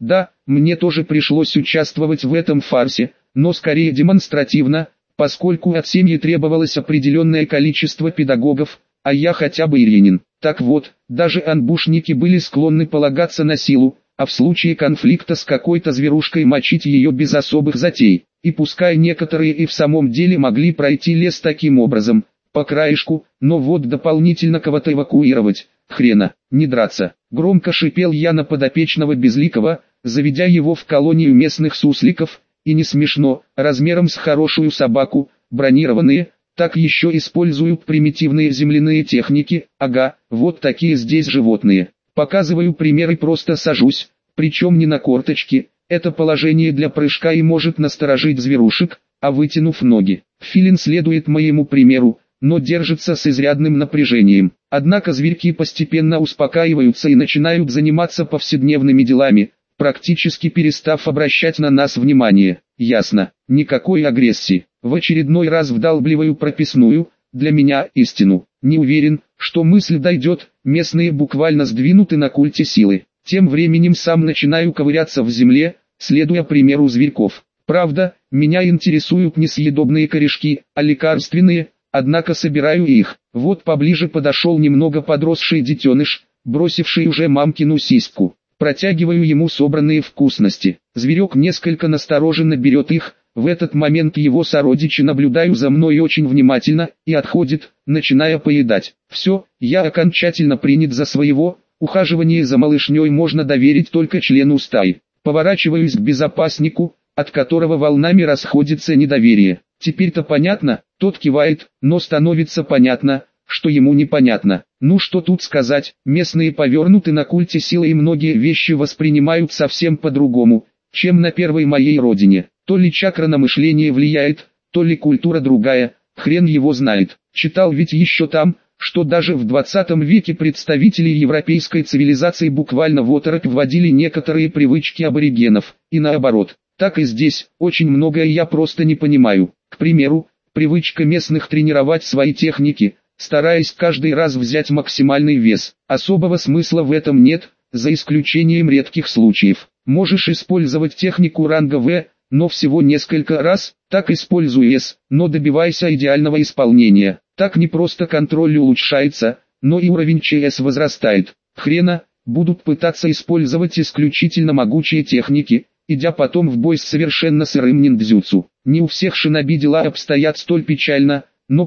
Да, мне тоже пришлось участвовать в этом фарсе, но скорее демонстративно, поскольку от семьи требовалось определенное количество педагогов, а я хотя бы Ильинин. Так вот, даже анбушники были склонны полагаться на силу, а в случае конфликта с какой-то зверушкой мочить ее без особых затей. И пускай некоторые и в самом деле могли пройти лес таким образом, по краешку, но вот дополнительно кого-то эвакуировать, хрена, не драться. Громко шипел я на подопечного Безликого, заведя его в колонию местных сусликов, и не смешно, размером с хорошую собаку, бронированные, так еще используют примитивные земляные техники, ага, вот такие здесь животные. Показываю пример и просто сажусь, причем не на корточки, это положение для прыжка и может насторожить зверушек, а вытянув ноги, филин следует моему примеру, но держится с изрядным напряжением. Однако зверьки постепенно успокаиваются и начинают заниматься повседневными делами, практически перестав обращать на нас внимание. Ясно, никакой агрессии. В очередной раз вдалбливаю прописную, для меня истину. Не уверен, что мысль дойдет, местные буквально сдвинуты на культе силы. Тем временем сам начинаю ковыряться в земле, следуя примеру зверьков. Правда, меня интересуют не съедобные корешки, а лекарственные, однако собираю их. Вот поближе подошел немного подросший детеныш, бросивший уже мамкину сиську. Протягиваю ему собранные вкусности. Зверек несколько настороженно берет их, в этот момент его сородичи наблюдают за мной очень внимательно, и отходит, начиная поедать. Все, я окончательно принят за своего, ухаживание за малышней можно доверить только члену стаи. Поворачиваюсь к безопаснику, от которого волнами расходится недоверие. Теперь-то понятно, тот кивает, но становится понятно, что ему непонятно. Ну что тут сказать, местные повернуты на культе силы и многие вещи воспринимают совсем по-другому, чем на первой моей родине. То ли чакра на мышление влияет, то ли культура другая, хрен его знает. Читал ведь еще там, что даже в 20 веке представители европейской цивилизации буквально в оторопь вводили некоторые привычки аборигенов, и наоборот. Так и здесь, очень многое я просто не понимаю. К примеру, привычка местных тренировать свои техники, стараясь каждый раз взять максимальный вес. Особого смысла в этом нет, за исключением редких случаев. Можешь использовать технику ранга В, но всего несколько раз, так используй С, но добивайся идеального исполнения. Так не просто контроль улучшается, но и уровень ЧС возрастает. Хрена, будут пытаться использовать исключительно могучие техники, идя потом в бой с совершенно сырым ниндзюцу. Не у всех шиноби дела обстоят столь печально, но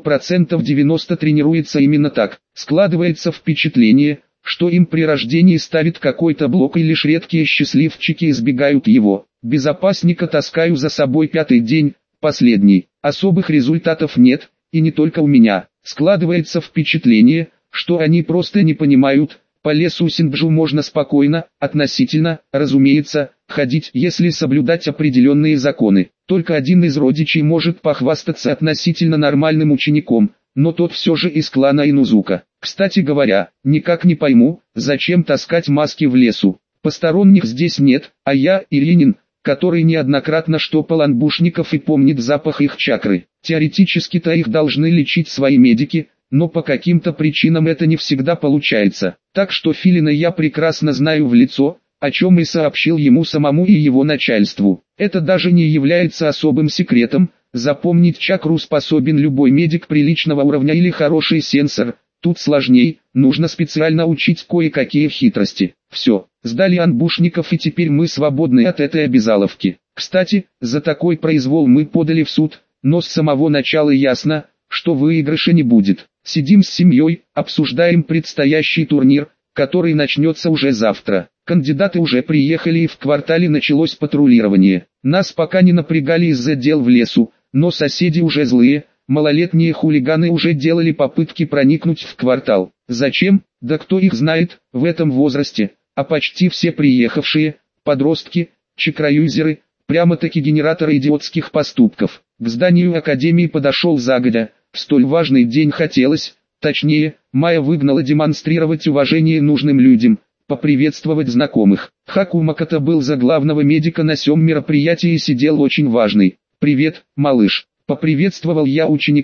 90% тренируется именно так. Складывается впечатление, что им при рождении ставит какой-то блок и лишь редкие счастливчики избегают его. Безопасника таскаю за собой 5-й день, последний. Особых результатов нет, и не только у меня. Складывается впечатление, что они просто не понимают, по лесу Синджу можно спокойно, относительно, разумеется, ходить, если соблюдать определенные законы. Только один из родичей может похвастаться относительно нормальным учеником, но тот все же из клана Инузука. Кстати говоря, никак не пойму, зачем таскать маски в лесу. Посторонних здесь нет, а я, Ильинин, который неоднократно штопал анбушников и помнит запах их чакры. Теоретически-то их должны лечить свои медики, но по каким-то причинам это не всегда получается. Так что Филина я прекрасно знаю в лицо, о чем и сообщил ему самому и его начальству. Это даже не является особым секретом, запомнить чакру способен любой медик приличного уровня или хороший сенсор. Тут сложней, нужно специально учить кое-какие хитрости. Все, сдали анбушников и теперь мы свободны от этой обязаловки. Кстати, за такой произвол мы подали в суд, но с самого начала ясно, что выигрыша не будет. Сидим с семьей, обсуждаем предстоящий турнир, который начнется уже завтра. Кандидаты уже приехали и в квартале началось патрулирование. Нас пока не напрягали из-за дел в лесу, но соседи уже злые. Малолетние хулиганы уже делали попытки проникнуть в квартал. Зачем? Да кто их знает, в этом возрасте, а почти все приехавшие, подростки, чакраюзеры, прямо-таки генераторы идиотских поступков. К зданию академии подошел загодя, в столь важный день хотелось, точнее, Майя выгнала демонстрировать уважение нужным людям, поприветствовать знакомых. Хакумаката был за главного медика на сём мероприятии и сидел очень важный. «Привет, малыш». Поприветствовал я ученика.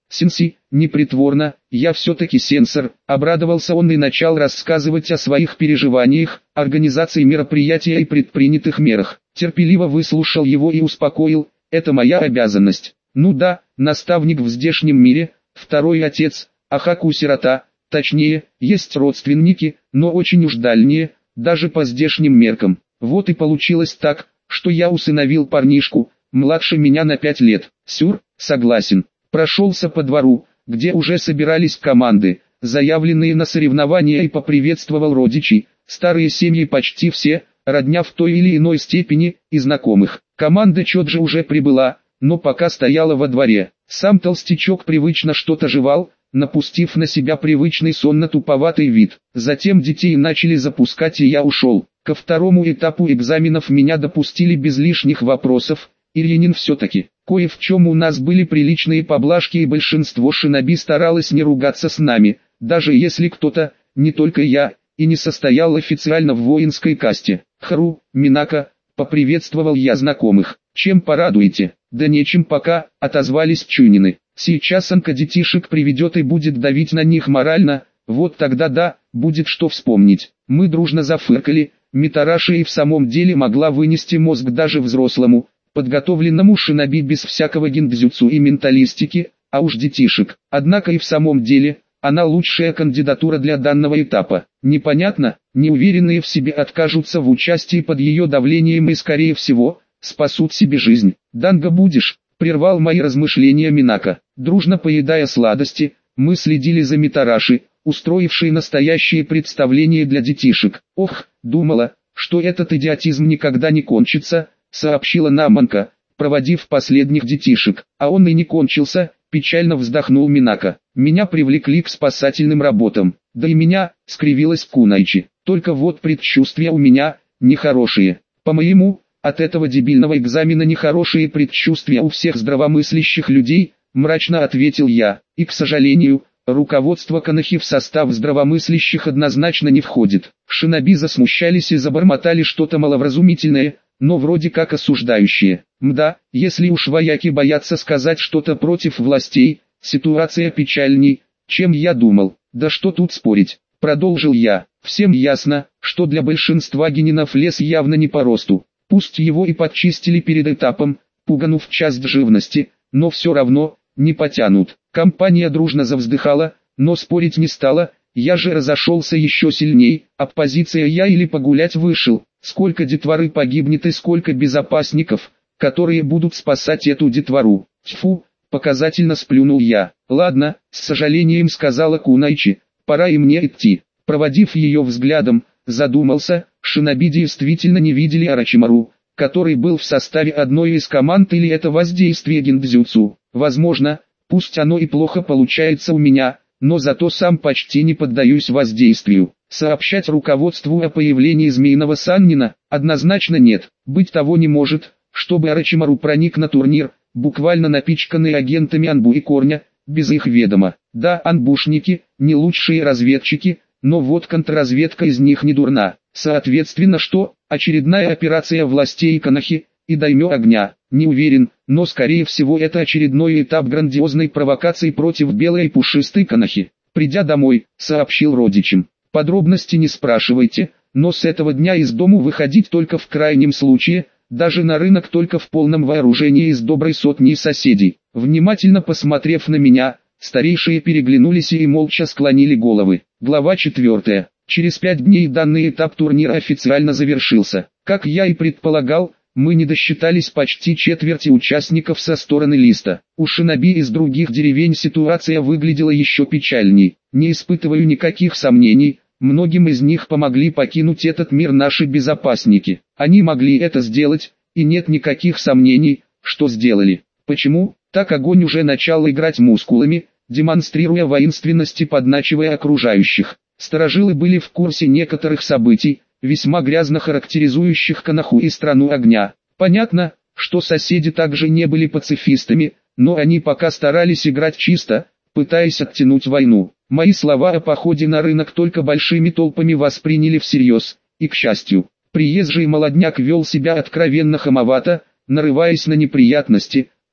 Сенси, непритворно, я все-таки сенсор. Обрадовался он и начал рассказывать о своих переживаниях, организации мероприятия и предпринятых мерах. Терпеливо выслушал его и успокоил, это моя обязанность. Ну да, наставник в здешнем мире, второй отец, а Хаку сирота, точнее, есть родственники, но очень уж дальние, даже по здешним меркам. Вот и получилось так, что я усыновил парнишку, младше меня на 5 лет. Сюр, согласен. Прошелся по двору, где уже собирались команды, заявленные на соревнования, и поприветствовал родичей, старые семьи почти все, родня в той или иной степени, и знакомых. Команда Чоджи уже прибыла, но пока стояла во дворе. Сам толстячок привычно что-то жевал, напустив на себя привычный сонно-туповатый вид. Затем детей начали запускать, и я ушел. Ко второму этапу экзаменов меня допустили без лишних вопросов. Ильянин все-таки. Кое в чем у нас были приличные поблажки, и большинство шиноби старалось не ругаться с нами, даже если кто-то, не только я, и не состоял официально в воинской касте. Хру, Минака, поприветствовал я знакомых. Чем порадуете? Да нечем пока, отозвались чунины. Сейчас Анка детишек приведет и будет давить на них морально, вот тогда да, будет что вспомнить. Мы дружно зафыркали, Митараши и в самом деле могла вынести мозг даже взрослому, подготовленному шиноби без всякого гиндзюцу и менталистики, а уж детишек. Однако и в самом деле, она лучшая кандидатура для данного этапа. Непонятно, неуверенные в себе откажутся в участии под ее давлением и скорее всего, спасут себе жизнь. «Данго будешь?» — прервал мои размышления Минака. Дружно поедая сладости, мы следили за Митараши, устроившей настоящее представление для детишек. «Ох, думала, что этот идиотизм никогда не кончится», — сообщила нам Анка, проводив последних детишек. «А он и не кончился», — печально вздохнул Минака. «Меня привлекли к спасательным работам». «Да и меня», — скривилась Кунайчи. «Только вот предчувствия у меня нехорошие. По-моему, от этого дебильного экзамена нехорошие предчувствия у всех здравомыслящих людей», — мрачно ответил я. «И, к сожалению, руководство Канахи в состав здравомыслящих однозначно не входит». Шиноби засмущались и забормотали что-то маловразумительное, но вроде как осуждающее. Мда, если уж вояки боятся сказать что-то против властей, ситуация печальней, чем я думал. Да что тут спорить, продолжил я. Всем ясно, что для большинства генинов лес явно не по росту. Пусть его и подчистили перед этапом, пуганув часть живности, но все равно, не потянут. Компания дружно завздыхала, но спорить не стала. Я же разошелся еще сильней. Оппозиция я или погулять вышел. Сколько детворы погибнет и сколько безопасников, которые будут спасать эту детвору. Тьфу, показательно сплюнул я. Ладно, с сожалением сказала Кунайчи, пора и мне идти. Проводив ее взглядом, задумался, шиноби действительно не видели Орочимару, который был в составе одной из команд, или это воздействие гиндзюцу. Возможно, пусть оно и плохо получается у меня, но зато сам почти не поддаюсь воздействию. Сообщать руководству о появлении змеиного саннина однозначно нет. Быть того не может, чтобы Орочимару проник на турнир, буквально напичканный агентами Анбу и Корня, без их ведома. Да, анбушники, не лучшие разведчики, но вот контрразведка из них не дурна. Соответственно, что? Очередная операция властей Канахи и Даймё Огня. Не уверен, но скорее всего это очередной этап грандиозной провокации против белой и пушистой Канахи. Придя домой, сообщил родичам. Подробности не спрашивайте, но с этого дня из дому выходить только в крайнем случае, даже на рынок только в полном вооружении из доброй сотни соседей. Внимательно посмотрев на меня, старейшие переглянулись и молча склонили головы. Глава 4. Через 5 дней данный этап турнира официально завершился. Как я и предполагал, мы не досчитались почти четверти участников со стороны листа. У шиноби из других деревень ситуация выглядела еще печальней. Не испытываю никаких сомнений, многим из них помогли покинуть этот мир наши безопасники. Они могли это сделать, и нет никаких сомнений, что сделали. Почему? Так огонь уже начал играть мускулами, демонстрируя воинственность и подначивая окружающих. Старожилы были в курсе некоторых событий, весьма грязно характеризующих Канаху и страну огня. Понятно, что соседи также не были пацифистами, но они пока старались играть чисто, пытаясь оттянуть войну. Мои слова о походе на рынок только большими толпами восприняли всерьез, и к счастью, приезжий молодняк вел себя откровенно хамовато, нарываясь на неприятности,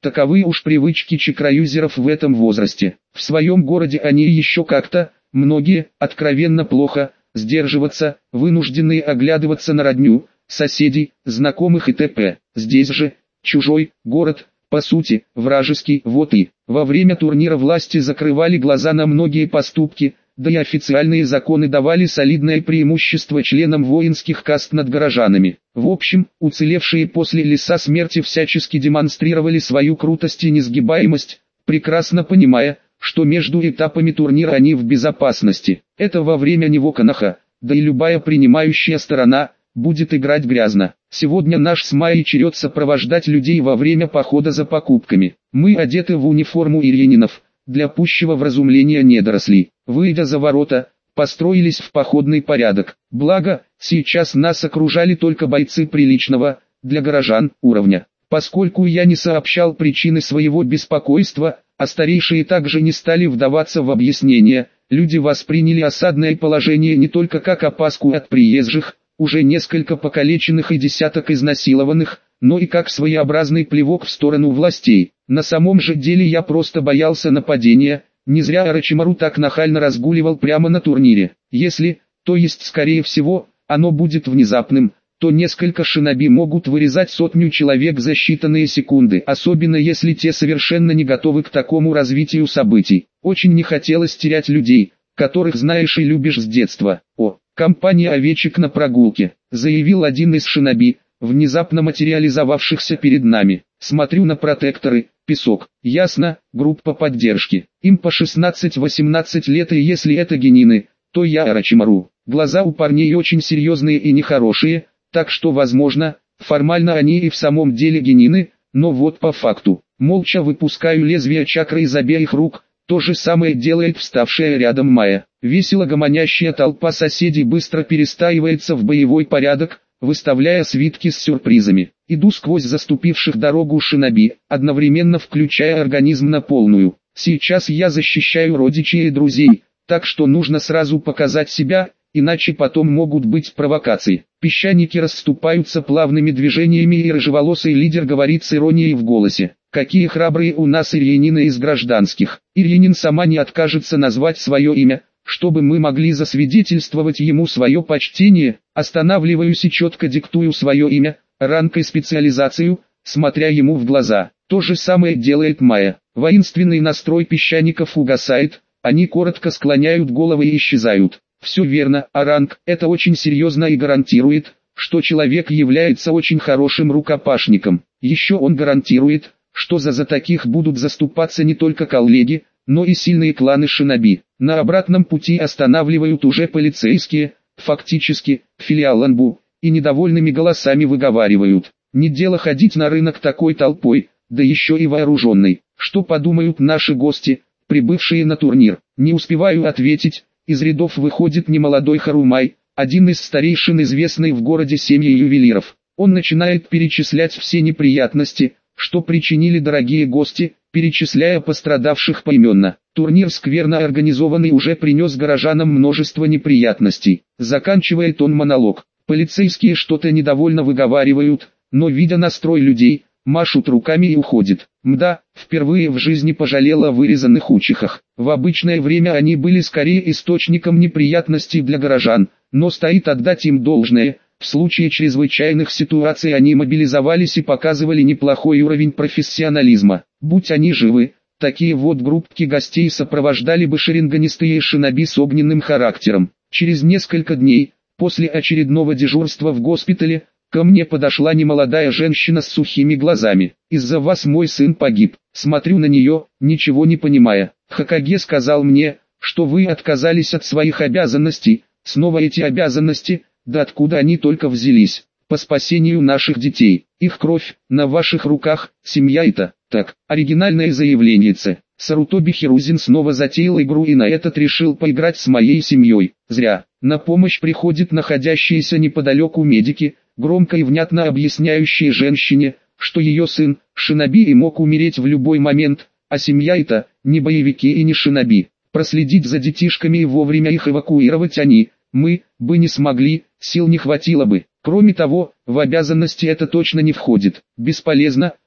Таковы уж привычки чекраюзеров в этом возрасте. В своем городе они еще как-то, многие, откровенно плохо, сдерживаться, вынужденные оглядываться на родню, соседей, знакомых и т.п. Здесь же, чужой, город, по сути, вражеский, вот и. Во время турнира власти закрывали глаза на многие поступки, да и официальные законы давали солидное преимущество членам воинских каст над горожанами. В общем, уцелевшие после леса смерти всячески демонстрировали свою крутость и несгибаемость, прекрасно понимая, что между этапами турнира они в безопасности. Это во время него Коноха, да и любая принимающая сторона, будет играть грязно. Сегодня наш с Майей черед сопровождать людей во время похода за покупками. Мы одеты в униформу ирьянинов, для пущего вразумления недорослей. Выйдя за ворота, построились в походный порядок. Благо, сейчас нас окружали только бойцы приличного, для горожан, уровня. Поскольку я не сообщал причины своего беспокойства, а старейшие также не стали вдаваться в объяснения, люди восприняли осадное положение не только как опаску от приезжих, уже несколько покалеченных и десяток изнасилованных, но и как своеобразный плевок в сторону властей. На самом же деле я просто боялся нападения, не зря Орочимару так нахально разгуливал прямо на турнире. Если, то есть скорее всего, оно будет внезапным, то несколько шиноби могут вырезать сотню человек за считанные секунды, особенно если те совершенно не готовы к такому развитию событий. Очень не хотелось терять людей, которых знаешь и любишь с детства. Компания овечек на прогулке, заявил один из шиноби, внезапно материализовавшихся перед нами. Смотрю на протекторы, песок. Ясно, группа поддержки. Им по 16-18 лет, и если это генины, то я Орочимару. Глаза у парней очень серьезные и нехорошие, так что возможно, формально они и в самом деле генины, но вот по факту. Молча выпускаю лезвие чакры из обеих рук. То же самое делает вставшая рядом Майя. Весело гомонящая толпа соседей быстро перестаивается в боевой порядок, выставляя свитки с сюрпризами. Иду сквозь заступивших дорогу шиноби, одновременно включая организм на полную. Сейчас я защищаю родичей и друзей, так что нужно сразу показать себя, иначе потом могут быть провокации. Песчаники расступаются плавными движениями, и рыжеволосый лидер говорит с иронией в голосе: «Какие храбрые у нас ирьянины из гражданских». Ирьянин сама не откажется назвать свое имя, чтобы мы могли засвидетельствовать ему свое почтение. Останавливаюсь и четко диктую свое имя, ранг и специализацию, смотря ему в глаза. То же самое делает Майя. Воинственный настрой песчаников угасает, они коротко склоняют головы и исчезают. Все верно, а ранг – это очень серьезно и гарантирует, что человек является очень хорошим рукопашником. Еще он гарантирует, что за таких будут заступаться не только коллеги, но и сильные кланы шиноби. На обратном пути останавливают уже полицейские, фактически, филиал Анбу, и недовольными голосами выговаривают: «Не дело ходить на рынок такой толпой, да еще и вооруженной. Что подумают наши гости, прибывшие на турнир?» Не успеваю ответить, из рядов выходит немолодой Харумай, один из старейшин известной в городе семьи ювелиров. Он начинает перечислять все неприятности, что причинили дорогие гости, перечисляя пострадавших поименно. Турнир скверно организованный уже принес горожанам множество неприятностей. Заканчивает он монолог. Полицейские что-то недовольно выговаривают, но видя настрой людей, машут руками и уходят. Мда, впервые в жизни пожалела о вырезанных учихах. В обычное время они были скорее источником неприятностей для горожан, но стоит отдать им должное. В случае чрезвычайных ситуаций они мобилизовались и показывали неплохой уровень профессионализма. Будь они живы, такие вот группки гостей сопровождали бы шеринганистые шиноби с огненным характером. Через несколько дней, после очередного дежурства в госпитале, ко мне подошла немолодая женщина с сухими глазами. «Из-за вас мой сын погиб». Смотрю на нее, ничего не понимая. Хокаге сказал мне, что вы отказались от своих обязанностей. Снова эти обязанности, да откуда они только взялись? По спасению наших детей. Их кровь на ваших руках, семья это. Так, оригинальное заявление-це. Сарутоби Хирузин снова затеял игру и на этот решил поиграть с моей семьей. Зря. На помощь приходят находящиеся неподалеку медики, громко и внятно объясняющие женщине, что ее сын, шиноби, и мог умереть в любой момент, а семья это, не боевики и не шиноби. Проследить за детишками и вовремя их эвакуировать мы бы не смогли, сил не хватило бы. Кроме того, в обязанности это точно не входит. Бесполезно,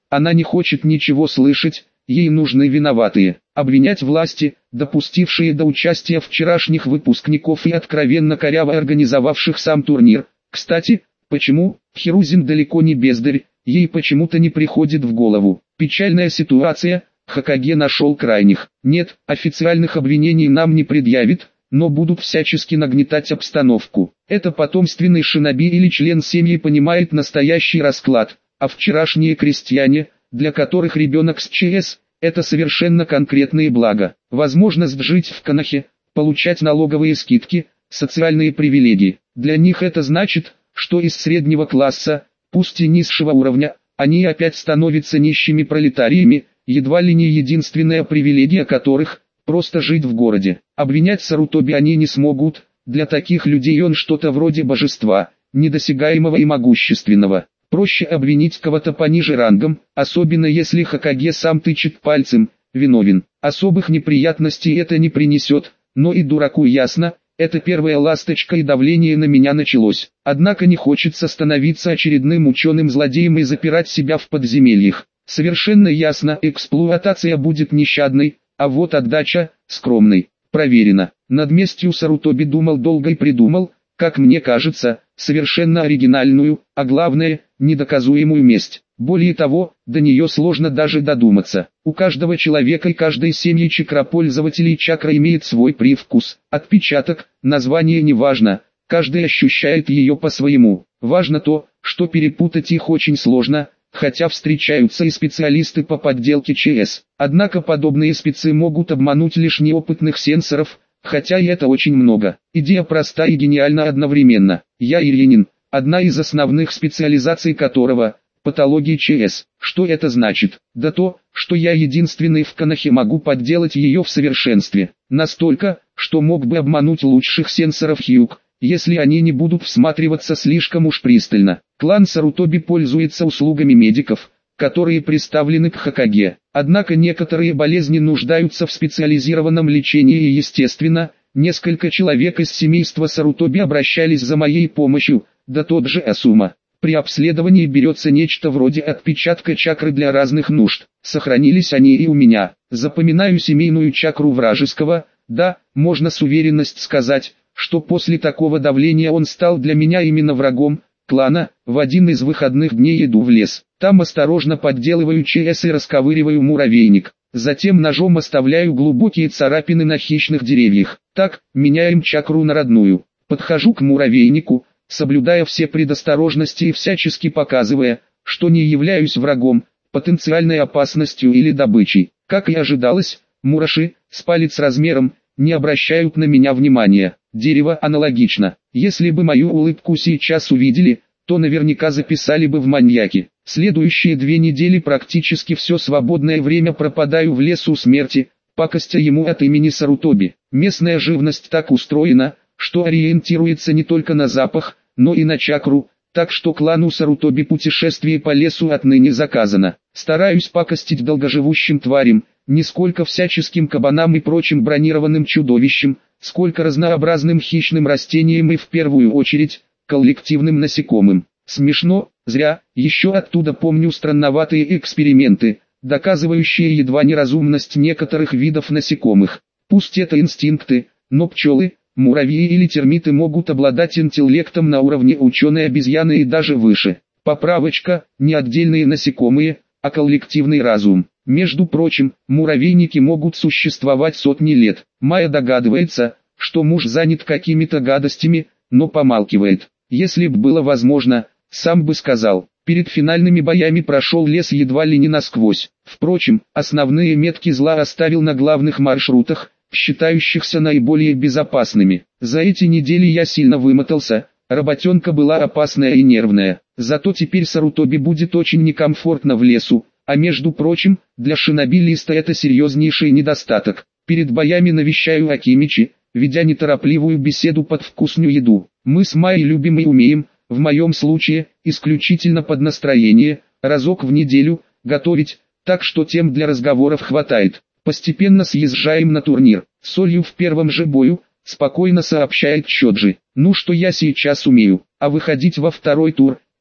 Она не хочет ничего слышать, ей нужны виноватые. Обвинять власти, допустившие до участия вчерашних выпускников и откровенно коряво организовавших сам турнир. Кстати, почему Фирузин далеко не бездарь, ей почему-то не приходит в голову. Печальная ситуация, Хокаге нашел крайних. Нет, официальных обвинений нам не предъявит, но будут всячески нагнетать обстановку. Это потомственный шиноби или член семьи понимает настоящий расклад, а вчерашние крестьяне, для которых ребенок с ЧС – это совершенно конкретные блага. Возможность жить в Конохе, получать налоговые скидки, социальные привилегии. Для них это значит, что из среднего класса, пусть и низшего уровня, они опять становятся нищими пролетариями, едва ли не единственная привилегия которых – просто жить в городе. Обвинять Сарутоби они не смогут, для таких людей он что-то вроде божества, недосягаемого и могущественного. Проще обвинить кого-то пониже рангом, особенно если Хокаге сам тычет пальцем, виновен. Особых неприятностей это не принесет, но и дураку ясно, это первая ласточка и давление на меня началось. Однако не хочется становиться очередным ученым-злодеем и запирать себя в подземельях. Совершенно ясно, эксплуатация будет нещадной, а вот отдача – скромной. Проверено. Над местью Сарутоби думал долго и придумал, как мне кажется, совершенно оригинальную, а главное, недоказуемую месть. Более того, до нее сложно даже додуматься. У каждого человека и каждой семьи чакропользователей чакра имеет свой привкус, отпечаток, название не важно, каждый ощущает ее по-своему. Важно то, что перепутать их очень сложно, хотя встречаются и специалисты по подделке ЧС. Однако подобные спецы могут обмануть лишь неопытных сенсоров, хотя и это очень много. Идея проста и гениальна одновременно. Я Ирьянин, одна из основных специализаций которого – патологии ЧС. Что это значит? Да то, что я единственный в Конохе могу подделать ее в совершенстве. Настолько, что мог бы обмануть лучших сенсоров Хьюг, если они не будут всматриваться слишком уж пристально. Клан Сарутоби пользуется услугами медиков, которые представлены к Хокаге. Однако некоторые болезни нуждаются в специализированном лечении и естественно, несколько человек из семейства Сарутоби обращались за моей помощью, да тот же Асума. При обследовании берется нечто вроде отпечатка чакры для разных нужд. Сохранились они и у меня. Запоминаю семейную чакру вражеского, да, можно с уверенностью сказать, что после такого давления он стал для меня именно врагом клана. В один из выходных дней иду в лес. Там осторожно подделываю ЧС и расковыриваю муравейник. Затем ножом оставляю глубокие царапины на хищных деревьях. Так, меняем чакру на родную. Подхожу к муравейнику, соблюдая все предосторожности и всячески показывая, что не являюсь врагом, потенциальной опасностью или добычей. Как и ожидалось, мураши, с палец размером, не обращают на меня внимания. Дерево аналогично. Если бы мою улыбку сейчас увидели, то наверняка записали бы в маньяки. Следующие 2 недели практически все свободное время пропадаю в лесу смерти, пакостя ему от имени Сарутоби. Местная живность так устроена, что ориентируется не только на запах, но и на чакру, так что клану Сарутоби путешествие по лесу отныне заказано. Стараюсь пакостить долгоживущим тварям, не сколько всяческим кабанам и прочим бронированным чудовищам, сколько разнообразным хищным растениям и в первую очередь, коллективным насекомым. Смешно, зря, еще оттуда помню странноватые эксперименты, доказывающие едва неразумность некоторых видов насекомых. Пусть это инстинкты, но пчелы, муравьи или термиты могут обладать интеллектом на уровне ученой обезьяны и даже выше. Поправочка, не отдельные насекомые, а коллективный разум. Между прочим, муравейники могут существовать сотни лет. Майя догадывается, что муж занят какими-то гадостями, но помалкивает. Если б было возможно, сам бы сказал. Перед финальными боями прошел лес едва ли не насквозь. Впрочем, основные метки зла оставил на главных маршрутах, считающихся наиболее безопасными. За эти недели я сильно вымотался, работенка была опасная и нервная. Зато теперь Сарутоби будет очень некомфортно в лесу, а между прочим, для шиноби-листа это серьезнейший недостаток. Перед боями навещаю Акимичи, ведя неторопливую беседу под вкусную еду. Мы с Майей любим и умеем, в моем случае, исключительно под настроение, разок в неделю, готовить, так что тем для разговоров хватает. Постепенно съезжаем на турнир. Солью в первом же бою, спокойно сообщает Чоджи. Ну что я сейчас умею, а выходить во второй тур,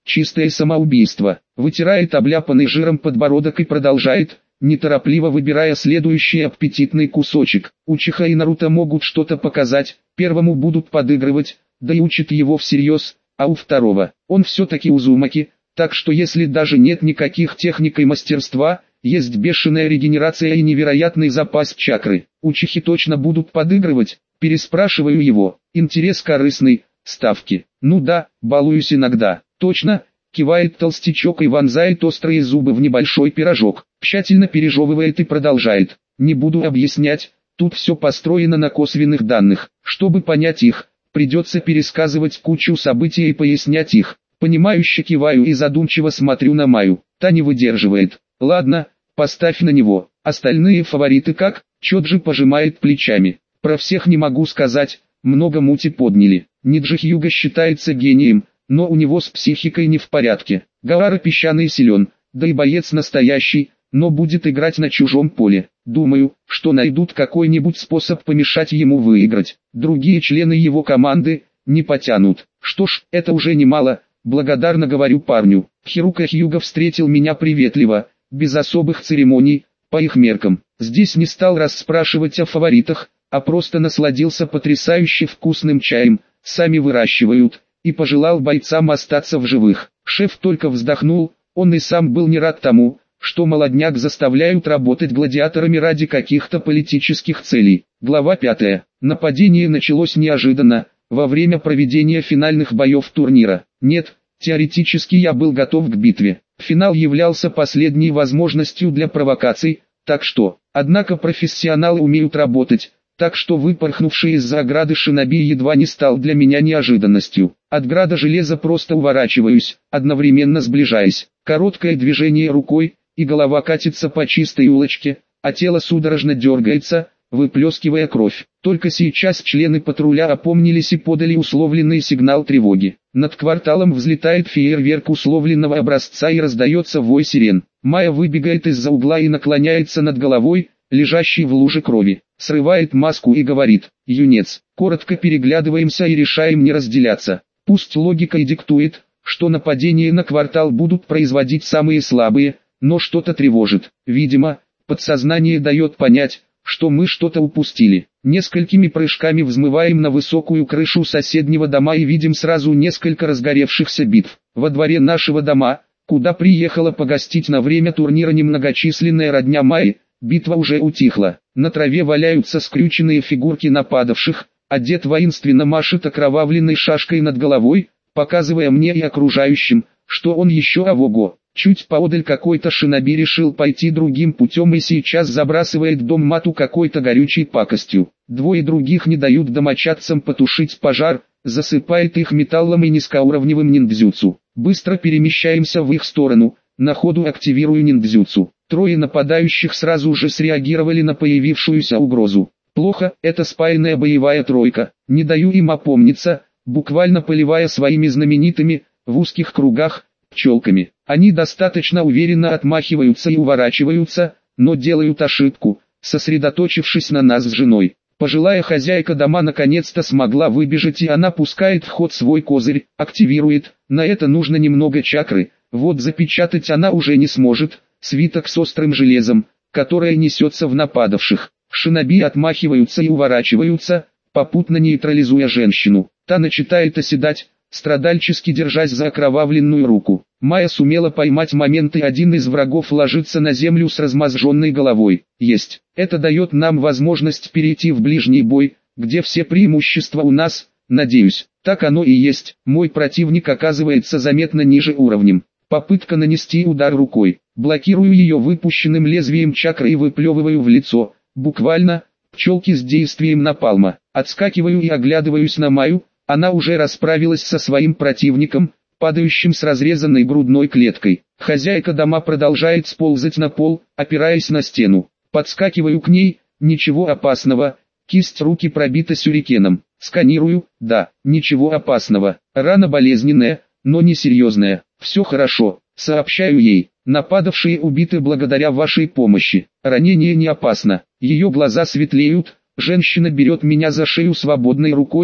чистое самоубийство. Вытирает обляпанный жиром подбородок и продолжает, неторопливо выбирая следующий аппетитный кусочек. Учиха и Наруто могут что-то показать, первому будут подыгрывать, да и учат его всерьез, а у второго, он все-таки Узумаки, так что если даже нет никаких техник и мастерства, есть бешеная регенерация и невероятный запас чакры. Учихи точно будут подыгрывать, переспрашиваю его, интерес корыстный, ставки. Ну да, балуюсь иногда, точно, кивает толстячок и вонзает острые зубы в небольшой пирожок, тщательно пережевывает и продолжает. Не буду объяснять, тут все построено на косвенных данных, чтобы понять их, придется пересказывать кучу событий и пояснять их. Понимающе киваю и задумчиво смотрю на Майю, та не выдерживает. Ладно, поставь на него, остальные фавориты как? Чоджи пожимает плечами. Про всех не могу сказать, много мути подняли. Ниджи Хьюга считается гением, но у него с психикой не в порядке. Гаара песчаный силен, да и боец настоящий, но будет играть на чужом поле. Думаю, что найдут какой-нибудь способ помешать ему выиграть. Другие члены его команды не потянут. Что ж, это уже немало, благодарно говорю парню. Хирука Хьюга встретил меня приветливо, без особых церемоний, по их меркам. Здесь не стал расспрашивать о фаворитах, а просто насладился потрясающе вкусным чаем, сами выращивают, и пожелал бойцам остаться в живых. Шеф только вздохнул, он и сам был не рад тому, что молодняк заставляют работать гладиаторами ради каких-то политических целей. Глава 5. Нападение началось неожиданно, во время проведения финальных боев турнира. Нет, теоретически я был готов к битве. Финал являлся последней возможностью для провокаций, так что, однако профессионалы умеют работать, так что выпорхнувший из-за ограды шиноби едва не стал для меня неожиданностью. От града железа просто уворачиваюсь, одновременно сближаясь. Короткое движение рукой, и голова катится по чистой улочке, а тело судорожно дергается, выплескивая кровь. Только сейчас члены патруля опомнились и подали условленный сигнал тревоги. Над кварталом взлетает фейерверк условленного образца и раздается вой сирен. Майя выбегает из-за угла и наклоняется над головой, лежащей в луже крови. Срывает маску и говорит: «Юнец». Коротко переглядываемся и решаем не разделяться. Пусть логика и диктует, что нападение на квартал будут производить самые слабые, но что-то тревожит. Видимо, подсознание дает понять, что мы что-то упустили. Несколькими прыжками взмываем на высокую крышу соседнего дома и видим сразу несколько разгоревшихся битв. Во дворе нашего дома, куда приехала погостить на время турнира немногочисленная родня Майи, битва уже утихла. На траве валяются скрюченные фигурки нападавших, а дед воинственно машет окровавленной шашкой над головой, показывая мне и окружающим, что он еще ого-го. Чуть поодаль какой-то шиноби решил пойти другим путем и сейчас забрасывает дом мату какой-то горючей пакостью. Двое других не дают домочадцам потушить пожар, засыпает их металлом и низкоуровневым ниндзюцу. Быстро перемещаемся в их сторону, на ходу активирую ниндзюцу. Трое нападающих сразу же среагировали на появившуюся угрозу. Плохо, это спаянная боевая тройка. Не даю им опомниться, буквально поливая своими знаменитыми, в узких кругах, пчелками. Они достаточно уверенно отмахиваются и уворачиваются, но делают ошибку, сосредоточившись на нас с женой. Пожилая хозяйка дома наконец-то смогла выбежать, и она пускает в ход свой козырь, активирует. На это нужно немного чакры, вот запечатать она уже не сможет. Свиток с острым железом, которое несется в нападавших. Шиноби отмахиваются и уворачиваются, попутно нейтрализуя женщину. Та начинает оседать, страдальчески держась за окровавленную руку. Майя сумела поймать момент, и один из врагов ложится на землю с размозженной головой. Есть. Это дает нам возможность перейти в ближний бой, где все преимущества у нас, надеюсь. Так оно и есть. Мой противник оказывается заметно ниже уровнем. Попытка нанести удар рукой. Блокирую ее выпущенным лезвием чакры и выплевываю в лицо. Буквально, пчелки с действием напалма. Отскакиваю и оглядываюсь на Майю. Она уже расправилась со своим противником, падающим с разрезанной грудной клеткой. Хозяйка дома продолжает сползать на пол, опираясь на стену. Подскакиваю к ней, ничего опасного, кисть руки пробита сюрикеном. Сканирую, да, ничего опасного. Рана болезненная, но не серьезная. Все хорошо, сообщаю ей. Нападавшие убиты благодаря вашей помощи. Ранение не опасно. Ее глаза светлеют, женщина берет меня за шею свободной рукой,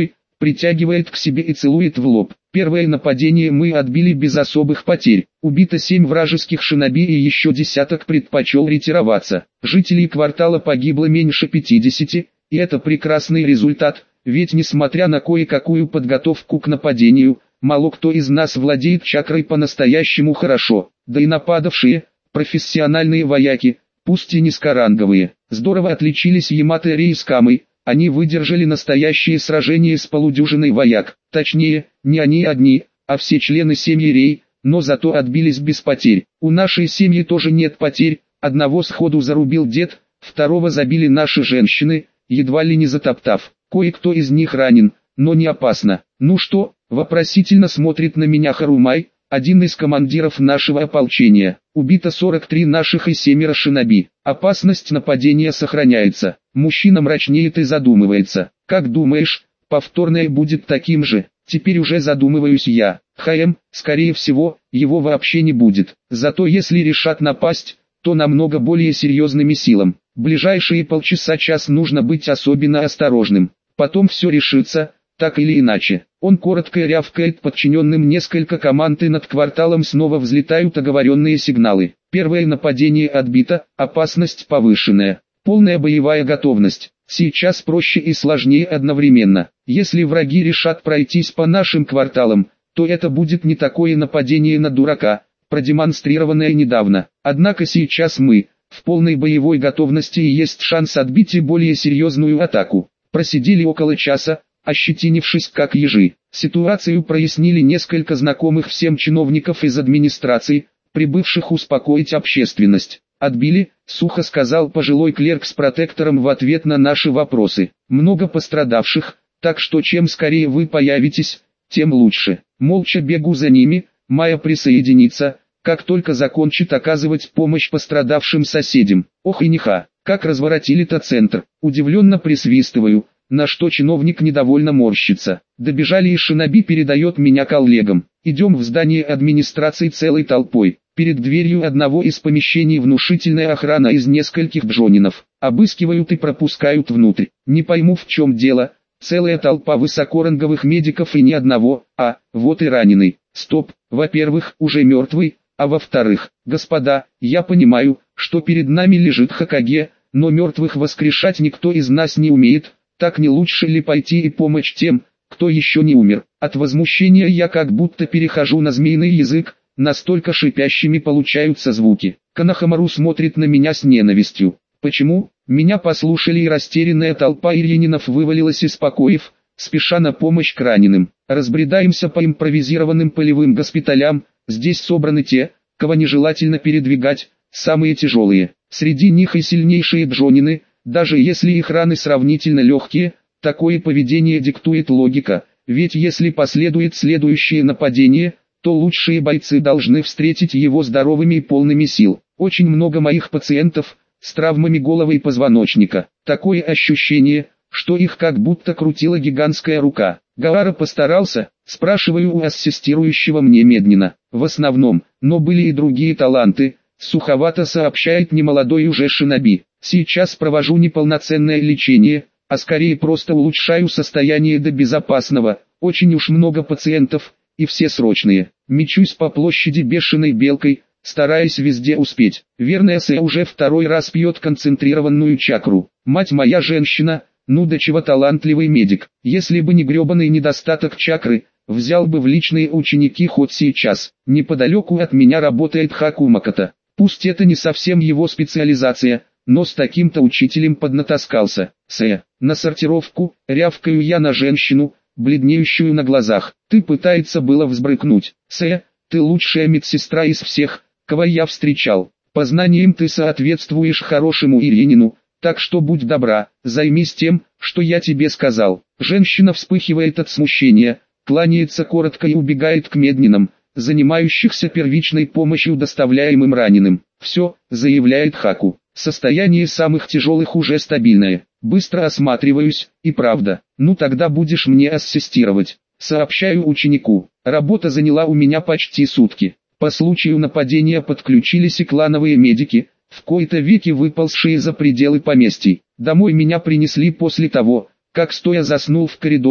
притягивает к себе и целует в лоб. Первое нападение мы отбили без особых потерь. Убито 7 вражеских шиноби и еще десяток предпочел ретироваться. Жителей квартала погибло меньше 50, и это прекрасный результат, ведь несмотря на кое-какую подготовку к нападению, мало кто из нас владеет чакрой по-настоящему хорошо, да и нападавшие – профессиональные вояки, пусть и низкоранговые. Здорово отличились Ямато Рей с Камой, они выдержали настоящее сражение с полудюжиной вояк, точнее, не они одни, а все члены семьи Рей, но зато отбились без потерь. У нашей семьи тоже нет потерь, одного сходу зарубил дед, второго забили наши женщины, едва ли не затоптав. Кое-кто из них ранен, но не опасно. Ну что, вопросительно смотрит на меня Харумай, один из командиров нашего ополчения. Убито 43 наших и 7 шиноби. Опасность нападения сохраняется. Мужчина мрачнеет и задумывается. Как думаешь, повторное будет таким же? Теперь уже задумываюсь я. Скорее всего, его вообще не будет. Зато если решат напасть, то намного более серьезными силами. Ближайшие полчаса-час нужно быть особенно осторожным. Потом все решится, так или иначе. Он коротко рявкает подчиненным несколько команд, и над кварталом снова взлетают оговоренные сигналы. Первое нападение отбито, опасность повышенная. Полная боевая готовность. Сейчас проще и сложнее одновременно. Если враги решат пройтись по нашим кварталам, то это будет не такое нападение на дурака, продемонстрированное недавно. Однако сейчас мы в полной боевой готовности, и есть шанс отбить и более серьезную атаку. Просидели около часа, ощетинившись как ежи. Ситуацию прояснили несколько знакомых всем чиновников из администрации, прибывших успокоить общественность. «Отбили», — сухо сказал пожилой клерк с протектором в ответ на наши вопросы. «Много пострадавших, так что чем скорее вы появитесь, тем лучше». Молча бегу за ними, Майя присоединится, как только закончит оказывать помощь пострадавшим соседям. Ох и неха, как разворотили-то центр. Удивленно присвистываю, на что чиновник недовольно морщится. Добежали, и шиноби передает меня коллегам. Идем в здание администрации целой толпой. Перед дверью одного из помещений внушительная охрана из нескольких джонинов. Обыскивают и пропускают внутрь. Не пойму, в чем дело. Целая толпа высокоранговых медиков и ни одного, вот и раненый. Стоп, во-первых, уже мертвый, а во-вторых, господа, я понимаю, что перед нами лежит Хокаге, но мертвых воскрешать никто из нас не умеет, так не лучше ли пойти и помочь тем, кто еще не умер? От возмущения я как будто перехожу на змеиный язык, настолько шипящими получаются звуки. Канахамару смотрит на меня с ненавистью. Почему? Меня послушали, и растерянная толпа ирьянинов вывалилась из покоев, спеша на помощь к раненым. Разбредаемся по импровизированным полевым госпиталям, здесь собраны те, кого нежелательно передвигать, самые тяжелые. Среди них и сильнейшие джонины, даже если их раны сравнительно легкие, такое поведение диктует логика, ведь если последует следующее нападение, то лучшие бойцы должны встретить его здоровыми и полными сил. Очень много моих пациентов с травмами головы и позвоночника. Такое ощущение, что их как будто крутила гигантская рука. Гаара постарался, спрашиваю у ассистирующего мне Меднина. В основном, но были и другие таланты, суховато сообщает немолодой уже шиноби. Сейчас провожу неполноценное лечение, а скорее просто улучшаю состояние до безопасного. Очень уж много пациентов, и все срочные. Мечусь по площади бешеной белкой, стараясь везде успеть. Верная Сэ уже второй раз пьет концентрированную чакру. Мать моя женщина, ну до чего талантливый медик. Если бы не гребаный недостаток чакры, взял бы в личные ученики хоть сейчас. Неподалеку от меня работает Хакумаката. Пусть это не совсем его специализация, но с таким-то учителем поднатаскался. Сэ, на сортировку, рявкаю я на женщину, бледнеющую на глазах. Ты пытается было взбрыкнуть. Сэ, ты лучшая медсестра из всех, кого я встречал. По знаниям ты соответствуешь хорошему ирьянину, так что будь добра, займись тем, что я тебе сказал. Женщина вспыхивает от смущения, кланяется коротко и убегает к меднинам, занимающихся первичной помощью доставляемым раненым. Все, заявляет Хаку. Состояние самых тяжелых уже стабильное. Быстро осматриваюсь, и правда. Ну тогда будешь мне ассистировать. Сообщаю ученику. Работа заняла у меня почти сутки. По случаю нападения подключились и клановые медики, в кои-то веки выползшие за пределы поместий. Домой меня принесли после того, как стоя заснул в коридоре,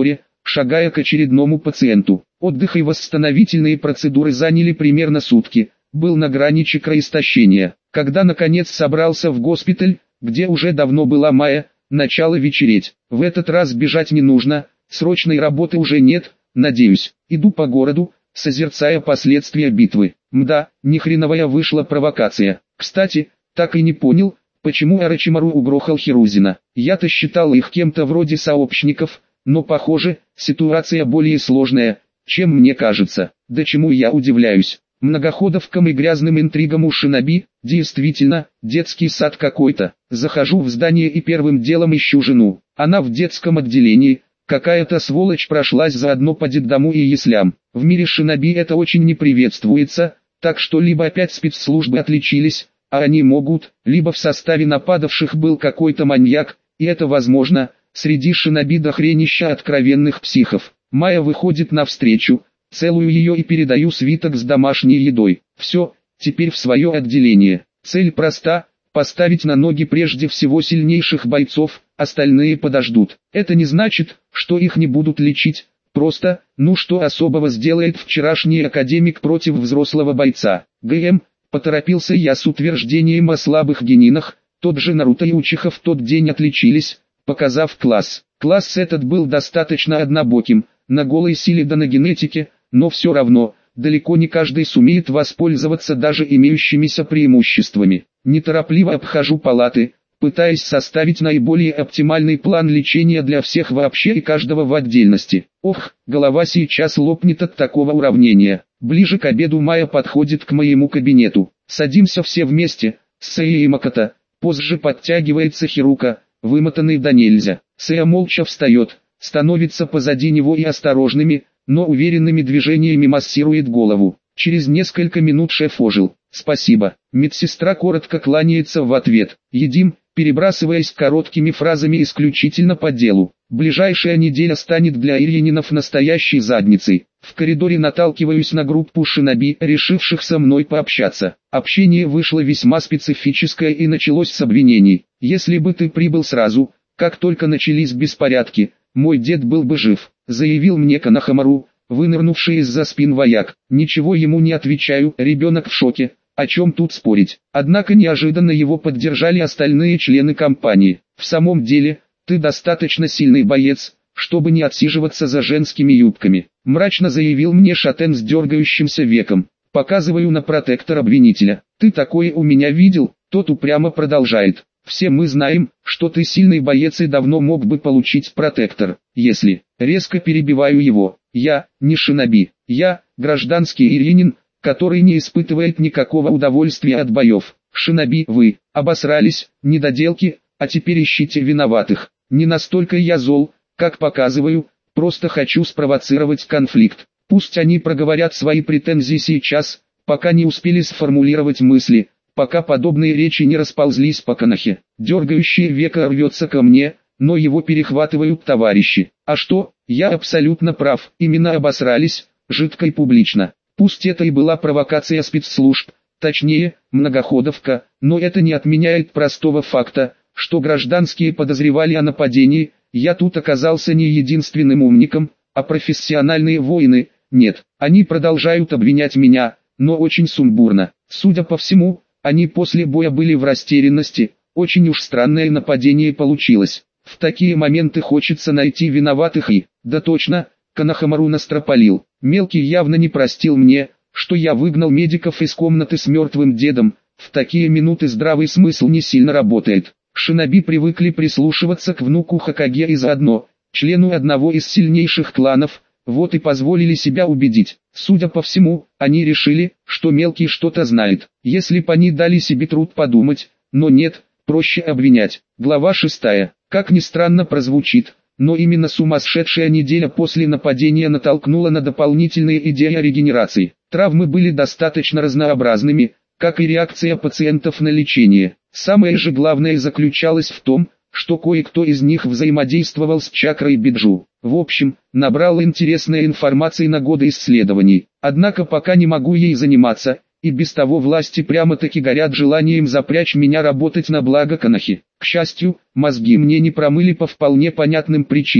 шагая к очередному пациенту. Отдых и восстановительные процедуры заняли примерно сутки, был на грани чакроистощения. Когда наконец собрался в госпиталь, где уже давно была Майя, начало вечереть. В этот раз бежать не нужно, срочной работы уже нет, надеюсь. Иду по городу, созерцая последствия битвы. Мда, ни хреновая вышла провокация. Кстати, так и не понял, почему Орочимару угрохал Хирузина. Я-то считал их кем-то вроде сообщников, но похоже, ситуация более сложная, чем мне кажется. Да чему я удивляюсь. Многоходовкам и грязным интригам у шиноби, действительно, детский сад какой-то. Захожу в здание и первым делом ищу жену. Она в детском отделении, какая-то сволочь прошлась заодно по детдому и яслям. В мире шиноби это очень не приветствуется, так что либо опять спецслужбы отличились, а они могут, либо в составе нападавших был какой-то маньяк, и это возможно, среди шиноби дохренища откровенных психов. Майя выходит навстречу. Целую ее и передаю свиток с домашней едой. Все, теперь в свое отделение. Цель проста – поставить на ноги прежде всего сильнейших бойцов, остальные подождут. Это не значит, что их не будут лечить, просто, ну что особого сделает вчерашний академик против взрослого бойца. ГМ, поторопился я с утверждением о слабых генинах, тот же Наруто и Учиха в тот день отличились, показав класс. Класс этот был достаточно однобоким, на голой силе да на генетике, но все равно, далеко не каждый сумеет воспользоваться даже имеющимися преимуществами. Неторопливо обхожу палаты, пытаясь составить наиболее оптимальный план лечения для всех вообще и каждого в отдельности. Ох, голова сейчас лопнет от такого уравнения. Ближе к обеду Майя подходит к моему кабинету. Садимся все вместе, Сэя и Макото. Позже подтягивается Хирука, вымотанный до нельзя. Сэя молча встает, становится позади него и осторожными, но уверенными движениями массирует голову. Через несколько минут шеф ожил. «Спасибо». Медсестра коротко кланяется в ответ. Едим, перебрасываясь короткими фразами исключительно по делу. Ближайшая неделя станет для Ильининов настоящей задницей. В коридоре наталкиваюсь на группу шиноби, решивших со мной пообщаться. Общение вышло весьма специфическое и началось с обвинений. «Если бы ты прибыл сразу, как только начались беспорядки, мой дед был бы жив», заявил мне Канахамару, вынырнувший из-за спин вояк. Ничего ему не отвечаю, ребенок в шоке, о чем тут спорить. Однако неожиданно его поддержали остальные члены компании. «В самом деле, ты достаточно сильный боец, чтобы не отсиживаться за женскими юбками», мрачно заявил мне шатен с дергающимся веком. Показываю на протектор обвинителя. «Ты такое у меня видел?» Тот упрямо продолжает. «Все мы знаем, что ты сильный боец и давно мог бы получить протектор, если...» Резко перебиваю его. «Я, не шиноби, я, гражданский Ильинин, который не испытывает никакого удовольствия от боев. Шиноби, вы, обосрались, недоделки, а теперь ищите виноватых. Не настолько я зол, как показываю, просто хочу спровоцировать конфликт. Пусть они проговорят свои претензии сейчас, пока не успели сформулировать мысли, пока подобные речи не расползлись по Канахе». Дергающее веко рвется ко мне, но его перехватывают товарищи. «А что, я абсолютно прав, именно обосрались, жидко и публично. Пусть это и была провокация спецслужб, точнее, многоходовка, но это не отменяет простого факта, что гражданские подозревали о нападении. Я тут оказался не единственным умником, а профессиональные воины, нет, они продолжают обвинять меня, но очень сумбурно. Судя по всему, они после боя были в растерянности, очень уж странное нападение получилось. В такие моменты хочется найти виноватых и, да точно, Канахамару настропалил. Мелкий явно не простил мне, что я выгнал медиков из комнаты с мертвым дедом. В такие минуты здравый смысл не сильно работает. Шиноби привыкли прислушиваться к внуку Хокаге и заодно, члену одного из сильнейших кланов, вот и позволили себя убедить. Судя по всему, они решили, что мелкий что-то знает. Если бы они дали себе труд подумать, но нет, проще обвинять. Глава 6. Как ни странно прозвучит, но именно сумасшедшая неделя после нападения натолкнула на дополнительные идеи о регенерации. Травмы были достаточно разнообразными, как и реакция пациентов на лечение. Самое же главное заключалось в том, что кое-кто из них взаимодействовал с чакрой Биджу. В общем, набрал интересной информации на годы исследований. Однако пока не могу ей заниматься, и без того власти прямо-таки горят желанием запрячь меня работать на благо Канахи. К счастью, мозги мне не промыли по вполне понятным причинам.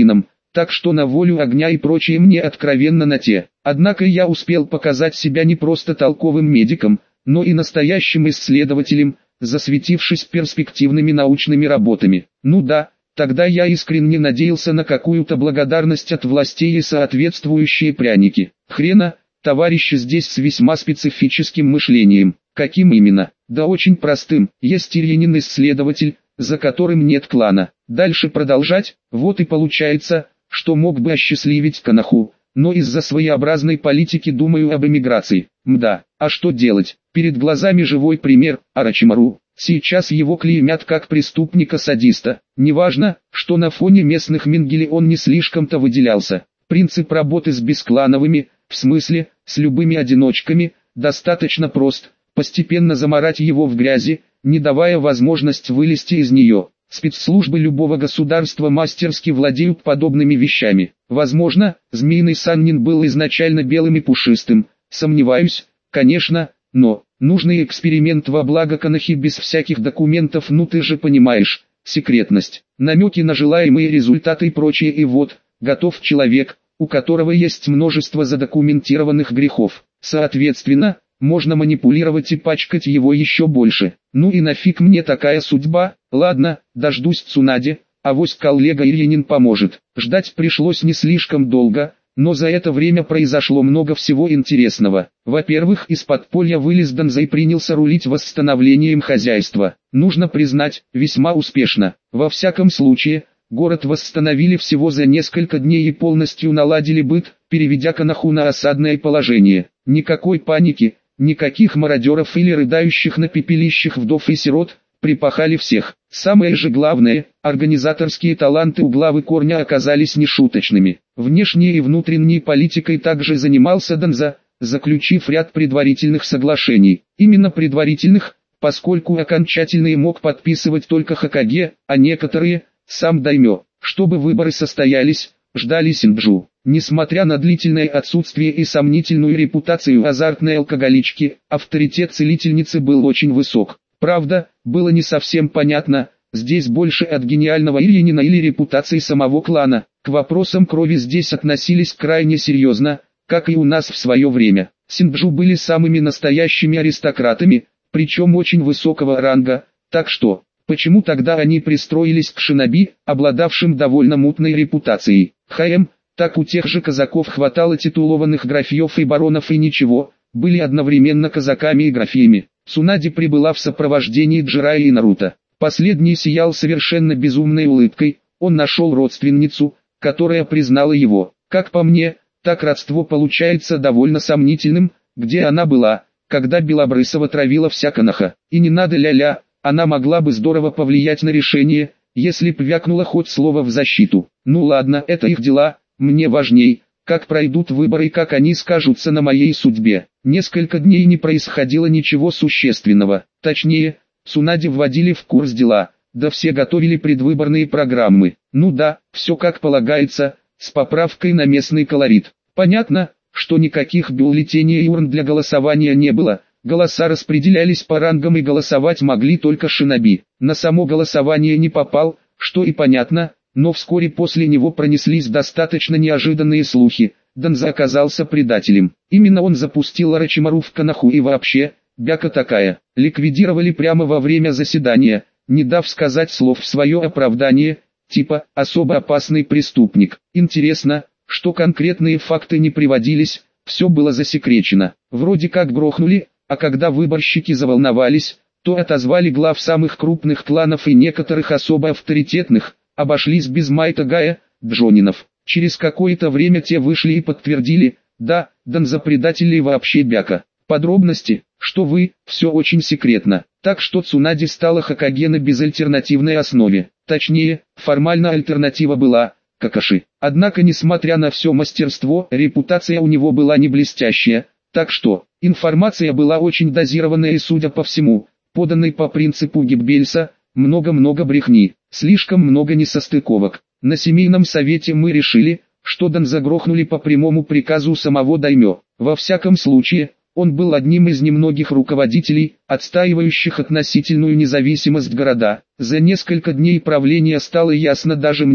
так что на волю огня и прочее мне откровенно на те. Однако я успел показать себя не просто толковым медиком, но и настоящим исследователем, засветившись перспективными научными работами. Ну да, тогда я искренне надеялся на какую-то благодарность от властей и соответствующие пряники. Хрена, товарищи здесь с весьма специфическим мышлением. Каким именно? Да очень простым. Есть Ирьянин-исследователь, за которым нет клана. Дальше продолжать, вот и получается, что мог бы осчастливить Коноху, но из-за своеобразной политики думаю об эмиграции. Мда, а что делать? Перед глазами живой пример, Орочимару. Сейчас его клеймят как преступника-садиста. Неважно, что на фоне местных Менгеле он не слишком-то выделялся. Принцип работы с бесклановыми, в смысле, с любыми одиночками, достаточно прост. Постепенно замарать его в грязи, не давая возможность вылезти из нее. Спецслужбы любого государства мастерски владеют подобными вещами. Возможно, Змеиный Саннин был изначально белым и пушистым, сомневаюсь, конечно, но нужный эксперимент во благо Конохи без всяких документов, ну ты же понимаешь, секретность, намеки на желаемые результаты и прочее, и вот, готов человек, у которого есть множество задокументированных грехов. Соответственно, можно манипулировать и пачкать его еще больше. Ну и нафиг мне такая судьба? Ладно, дождусь Цунаде, авось коллега Ирьянин поможет. Ждать пришлось не слишком долго, но за это время произошло много всего интересного. Во-первых, из подполья вылез Донза и принялся рулить восстановлением хозяйства. Нужно признать, весьма успешно. Во всяком случае, город восстановили всего за несколько дней и полностью наладили быт, переведя Коноху на осадное положение. Никакой паники. Никаких мародеров или рыдающих на пепелищах вдов и сирот, припахали всех. Самое же главное, организаторские таланты у главы Корня оказались нешуточными. Внешней и внутренней политикой также занимался Донза, заключив ряд предварительных соглашений. Именно предварительных, поскольку окончательные мог подписывать только Хокаге, а некоторые – сам Даймё. Чтобы выборы состоялись, ждали Синджу. Несмотря на длительное отсутствие и сомнительную репутацию азартной алкоголички, авторитет целительницы был очень высок. Правда, было не совсем понятно, здесь больше от гениального Ирьянина или репутации самого клана. К вопросам крови здесь относились крайне серьезно, как и у нас в свое время. Синджу были самыми настоящими аристократами, причем очень высокого ранга, так что, почему тогда они пристроились к шиноби, обладавшим довольно мутной репутацией? Так у тех же казаков хватало титулованных графьев и баронов и ничего, были одновременно казаками и графьями. Цунаде прибыла в сопровождении Джирая и Наруто. Последний сиял совершенно безумной улыбкой, он нашел родственницу, которая признала его. Как по мне, так родство получается довольно сомнительным, где она была, когда Белобрысова травила вся Коноха. И не надо ля-ля, она могла бы здорово повлиять на решение, если б вякнула хоть слово в защиту. Ну ладно, это их дела. Мне важней, как пройдут выборы и как они скажутся на моей судьбе. Несколько дней не происходило ничего существенного. Точнее, Цунаде вводили в курс дела, да все готовили предвыборные программы. Ну да, все как полагается, с поправкой на местный колорит. Понятно, что никаких бюллетеней и урн для голосования не было. Голоса распределялись по рангам и голосовать могли только шиноби. На само голосование не попал, что и понятно. Но вскоре после него пронеслись достаточно неожиданные слухи. Донза оказался предателем. Именно он запустил Орочимару в Коноху и вообще, бяка такая. Ликвидировали прямо во время заседания, не дав сказать слов в свое оправдание, типа «особо опасный преступник». Интересно, что конкретные факты не приводились, все было засекречено. Вроде как грохнули, а когда выборщики заволновались, то отозвали глав самых крупных кланов и некоторых особо авторитетных, обошлись без Майта Гая, Джонинов. Через какое-то время те вышли и подтвердили, да, Донза предатель и вообще бяка. Подробности, что вы, все очень секретно. Так что Цунаде стала Хокаге на безальтернативной основе. Точнее, формально альтернатива была Какаши. Однако несмотря на все мастерство, репутация у него была не блестящая. Так что, информация была очень дозированная и, судя по всему, поданной по принципу Геббельса, много-много брехни. Слишком много несостыковок. На семейном совете мы решили, что Донза грохнули по прямому приказу самого Даймё. Во всяком случае, он был одним из немногих руководителей, отстаивающих относительную независимость города. За несколько дней правления стало ясно даже мне,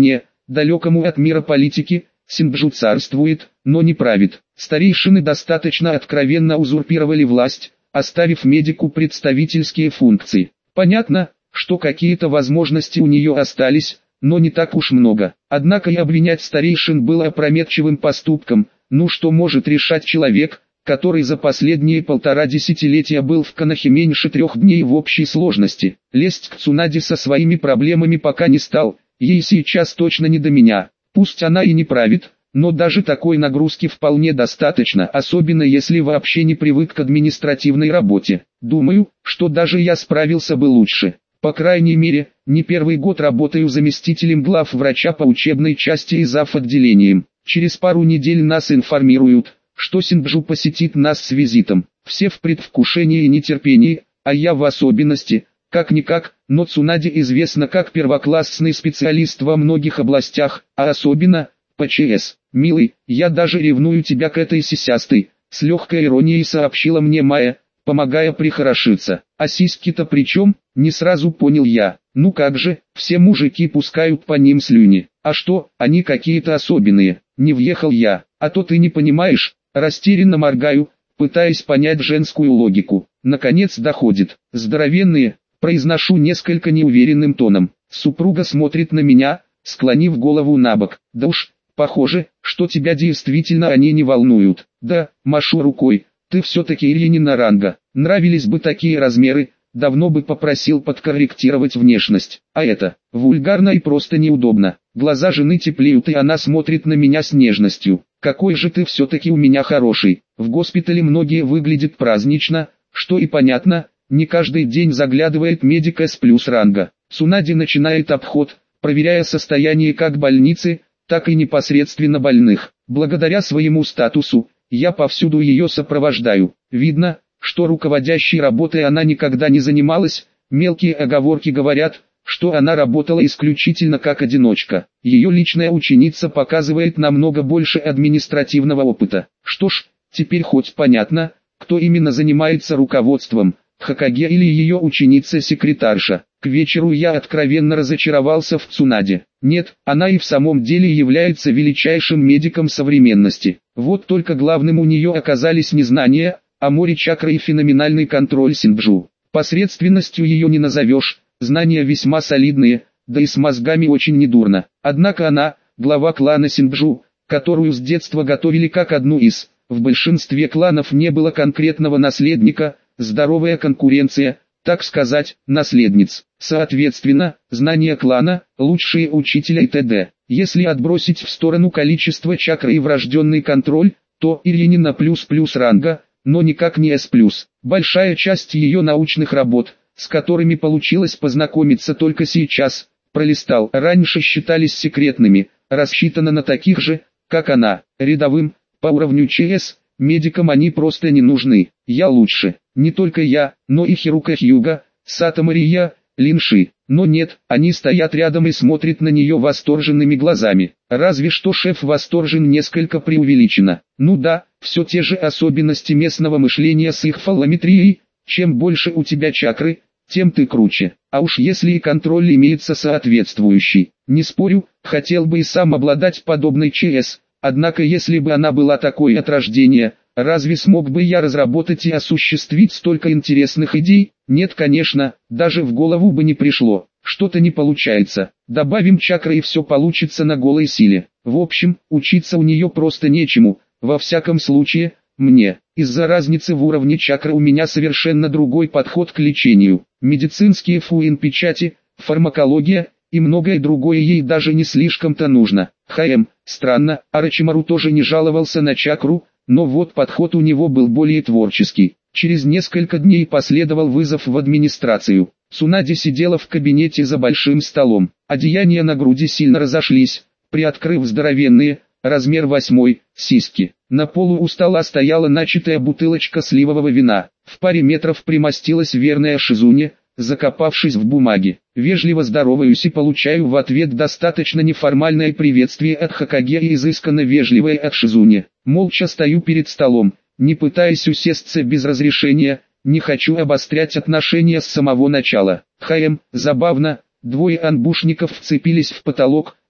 далекому от мира политики, Синджу царствует, но не правит. Старейшины достаточно откровенно узурпировали власть, оставив медику представительские функции. Понятно, что какие-то возможности у нее остались, но не так уж много. Однако и обвинять старейшин было опрометчивым поступком. Ну что может решать человек, который за последние 1,5 десятилетия был в Конохе меньше 3 дней в общей сложности? Лезть к Цунаде со своими проблемами пока не стал, ей сейчас точно не до меня. Пусть она и не правит, но даже такой нагрузки вполне достаточно, особенно если вообще не привык к административной работе. Думаю, что даже я справился бы лучше. По крайней мере, не первый год работаю заместителем главврача по учебной части и зав. Отделением. Через пару недель нас информируют, что Синджу посетит нас с визитом. Все в предвкушении и нетерпении, а я в особенности. Как-никак, но Цунаде известна как первоклассный специалист во многих областях, а особенно по ЧС. «Милый, я даже ревную тебя к этой сисястой», — с легкой иронией сообщила мне Майя, помогая прихорошиться. «А сиськи-то при чем?» — не сразу понял я. «Ну как же, все мужики пускают по ним слюни. А что, они какие-то особенные?» Не въехал я. «А то ты не понимаешь», — растерянно моргаю, пытаясь понять женскую логику. Наконец доходит. «Здоровенные», — произношу несколько неуверенным тоном. Супруга смотрит на меня, склонив голову набок. «Да уж, похоже, что тебя действительно они не волнуют». «Да», — машу рукой, — «ты все-таки Ильинина ранга. Нравились бы такие размеры, давно бы попросил подкорректировать внешность. А это, вульгарно и просто неудобно». Глаза жены теплеют, и она смотрит на меня с нежностью. «Какой же ты все-таки у меня хороший». В госпитале многие выглядят празднично, что и понятно, не каждый день заглядывает медик С+ ранга. Цунаде начинает обход, проверяя состояние как больницы, так и непосредственно больных. Благодаря своему статусу, я повсюду ее сопровождаю. Видно, что руководящей работой она никогда не занималась, мелкие оговорки говорят, что она работала исключительно как одиночка. Ее личная ученица показывает намного больше административного опыта. Что ж, теперь хоть понятно, кто именно занимается руководством, Хокаге или ее ученица-секретарша. К вечеру я откровенно разочаровался в Цунаде. Нет, она и в самом деле является величайшим медиком современности. Вот только главным у нее оказались не знания, а море чакры и феноменальный контроль Синджу. Посредственностью ее не назовешь, знания весьма солидные, да и с мозгами очень недурно. Однако она, глава клана Синджу, которую с детства готовили как одну из, в большинстве кланов не было конкретного наследника, здоровая конкуренция, так сказать, наследниц. Соответственно, знания клана, лучшие учителя и т.д. Если отбросить в сторону количество чакры и врожденный контроль, то Ильинина плюс ранга, но никак не С+. Большая часть ее научных работ, с которыми получилось познакомиться только сейчас, пролистал, раньше считались секретными, рассчитано на таких же, как она, рядовым, по уровню ЧС, медикам они просто не нужны. Я лучше, не только я, но и Хирука Хьюга, Сато Мария, Линши. Но нет, они стоят рядом и смотрят на нее восторженными глазами. Разве что шеф восторжен несколько преувеличено. Ну да, все те же особенности местного мышления с их фалометрией. Чем больше у тебя чакры, тем ты круче. А уж если и контроль имеется соответствующий. Не спорю, хотел бы и сам обладать подобной ЧС. Однако если бы она была такой от рождения, разве смог бы я разработать и осуществить столько интересных идей? Нет, конечно, даже в голову бы не пришло. Что-то не получается. Добавим чакры и все получится на голой силе. В общем, учиться у нее просто нечему. Во всяком случае, мне. Из-за разницы в уровне чакры у меня совершенно другой подход к лечению. Медицинские фуин-печати, фармакология и многое другое ей даже не слишком-то нужно. Странно, Орочимару тоже не жаловался на чакру, но вот подход у него был более творческий. Через несколько дней последовал вызов в администрацию. Цунаде сидела в кабинете за большим столом. Одеяния на груди сильно разошлись, приоткрыв здоровенные, размер 8, сиськи. На полу у стола стояла начатая бутылочка сливового вина. В паре метров примостилась верная Шизуне, закопавшись в бумаге. Вежливо здороваюсь и получаю в ответ достаточно неформальное приветствие от Хокаге и изысканно вежливое от Шизуне. Молча стою перед столом, не пытаясь усесться без разрешения, не хочу обострять отношения с самого начала. Забавно, двое анбушников вцепились в потолок,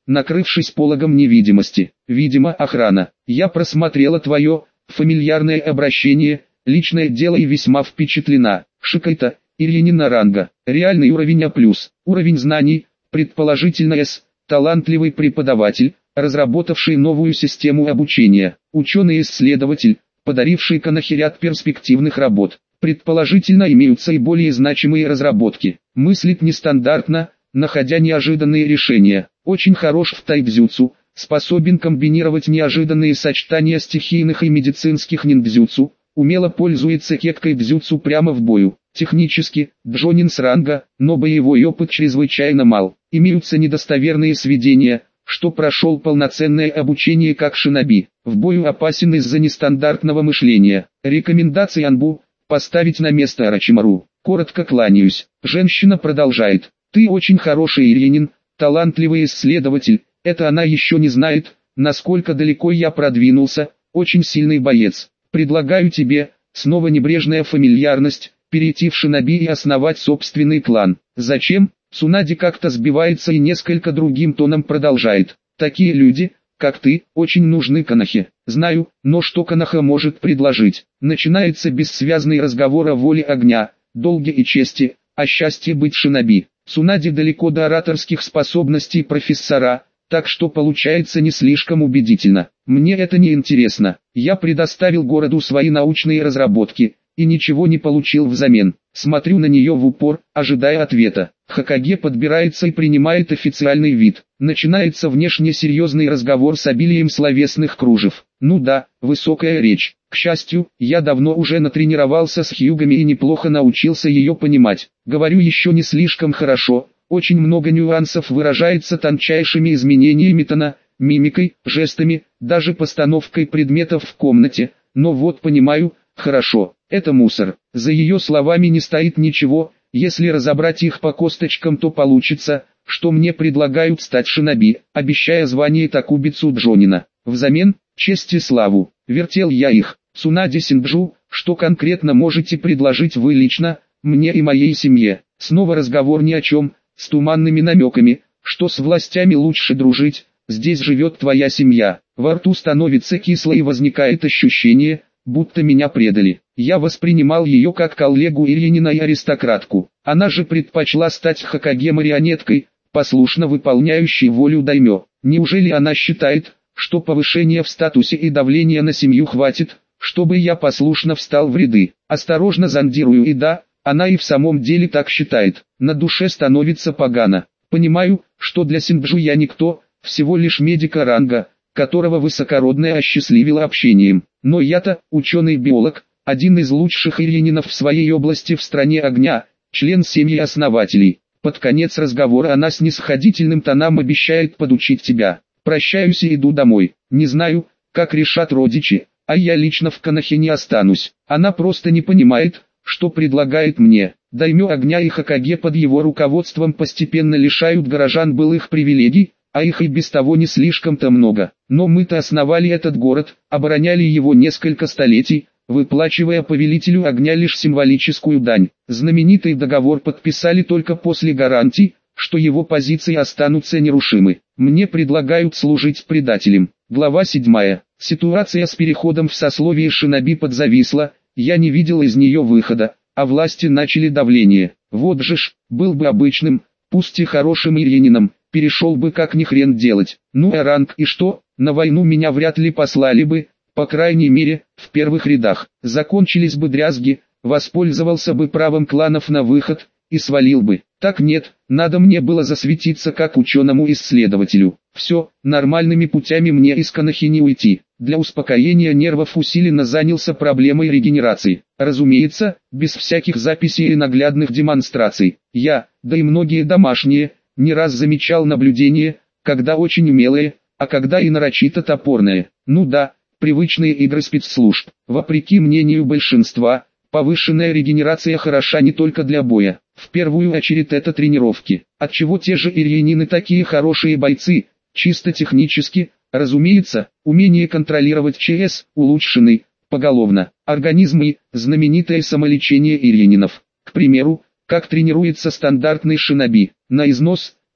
накрывшись пологом невидимости. Видимо, охрана. Я просмотрела твое фамильярное обращение, личное дело и весьма впечатлена. Шикайта, Ирьянина ранга. Реальный уровень А+. Уровень знаний, предположительно С. Талантливый преподаватель, разработавший новую систему обучения. Ученый-исследователь, подаривший Канахе ряд перспективных работ. Предположительно имеются и более значимые разработки. Мыслит нестандартно, находя неожиданные решения. Очень хорош в тайцзюцу, способен комбинировать неожиданные сочетания стихийных и медицинских ниндзюцу, умело пользуется кеккой дзюцу прямо в бою. Технически, джонин с ранга, но боевой опыт чрезвычайно мал. Имеются недостоверные сведения, что прошел полноценное обучение как шиноби. В бою опасен из-за нестандартного мышления. Рекомендации Анбу: поставить на место Орочимару. Коротко кланяюсь. Женщина продолжает. Ты очень хороший Ирьянин, талантливый исследователь. Это она еще не знает, насколько далеко я продвинулся. Очень сильный боец. Предлагаю тебе, снова небрежная фамильярность, перейти в шиноби и основать собственный клан. Зачем? Цунади как-то сбивается и несколько другим тоном продолжает. Такие люди, как ты, очень нужны Канахе. Знаю, но что Канаха может предложить? Начинается бессвязный разговор о воле огня, долге и чести, о счастье быть шиноби. Цунади далеко до ораторских способностей профессора, так что получается не слишком убедительно. Мне это не интересно. Я предоставил городу свои научные разработки, и ничего не получил взамен. Смотрю на нее в упор, ожидая ответа. Хокаге подбирается и принимает официальный вид. Начинается внешне серьезный разговор с обилием словесных кружев. Ну да, высокая речь. К счастью, я давно уже натренировался с Хьюгами и неплохо научился ее понимать. Говорю еще не слишком хорошо, очень много нюансов выражается тончайшими изменениями тона, мимикой, жестами, даже постановкой предметов в комнате, но вот понимаю, хорошо, это мусор. За ее словами не стоит ничего, если разобрать их по косточкам, то получится, что мне предлагают стать шиноби, обещая звание Такубицу Джонина. Взамен, честь и славу. Вертел я их. Цунади Синджу, что конкретно можете предложить вы лично, мне и моей семье? Снова разговор ни о чем, с туманными намеками, что с властями лучше дружить, здесь живет твоя семья. Во рту становится кисло и возникает ощущение, будто меня предали. Я воспринимал ее как коллегу Ирьянина и аристократку. Она же предпочла стать Хокаге-марионеткой, послушно выполняющей волю даймё. Неужели она считает, что повышения в статусе и давления на семью хватит, чтобы я послушно встал в ряды? Осторожно зондирую, и да, она и в самом деле так считает. На душе становится погано. Понимаю, что для Синджу я никто, всего лишь медика ранга, которого высокородная осчастливила общением. Но я-то, ученый-биолог, один из лучших ирьянинов в своей области в стране огня, член семьи основателей. Под конец разговора она снисходительным тоном обещает подучить тебя. Прощаюсь и иду домой. Не знаю, как решат родичи, а я лично в Канахе не останусь. Она просто не понимает, что предлагает мне. Даймё огня и Хокаге под его руководством постепенно лишают горожан былых привилегий, а их и без того не слишком-то много. Но мы-то основали этот город, обороняли его несколько столетий, выплачивая повелителю огня лишь символическую дань. Знаменитый договор подписали только после гарантий, что его позиции останутся нерушимы. Мне предлагают служить предателем. Глава 7. Ситуация с переходом в сословие шиноби подзависла, я не видел из нее выхода, а власти начали давление. Вот же ж, был бы обычным, пусть и хорошим ирьянином, перешел бы как ни хрен делать. Ну а ранг и что, на войну меня вряд ли послали бы, по крайней мере, в первых рядах. Закончились бы дрязги, воспользовался бы правом кланов на выход, и свалил бы. Так нет, надо мне было засветиться как ученому-исследователю. Все, нормальными путями мне из Канахи не уйти. Для успокоения нервов усиленно занялся проблемой регенерации. Разумеется, без всяких записей и наглядных демонстраций. Я, да и многие домашние, не раз замечал наблюдение, когда очень умелые, а когда и нарочито топорные. Ну да, привычные игры спецслужб. Вопреки мнению большинства, повышенная регенерация хороша не только для боя. В первую очередь это тренировки. Отчего те же ирьянины такие хорошие бойцы, чисто технически, разумеется, умение контролировать ЧС, улучшенный, поголовно. Организм и знаменитое самолечение ирьянинов. К примеру, как тренируется стандартный шиноби. На износ,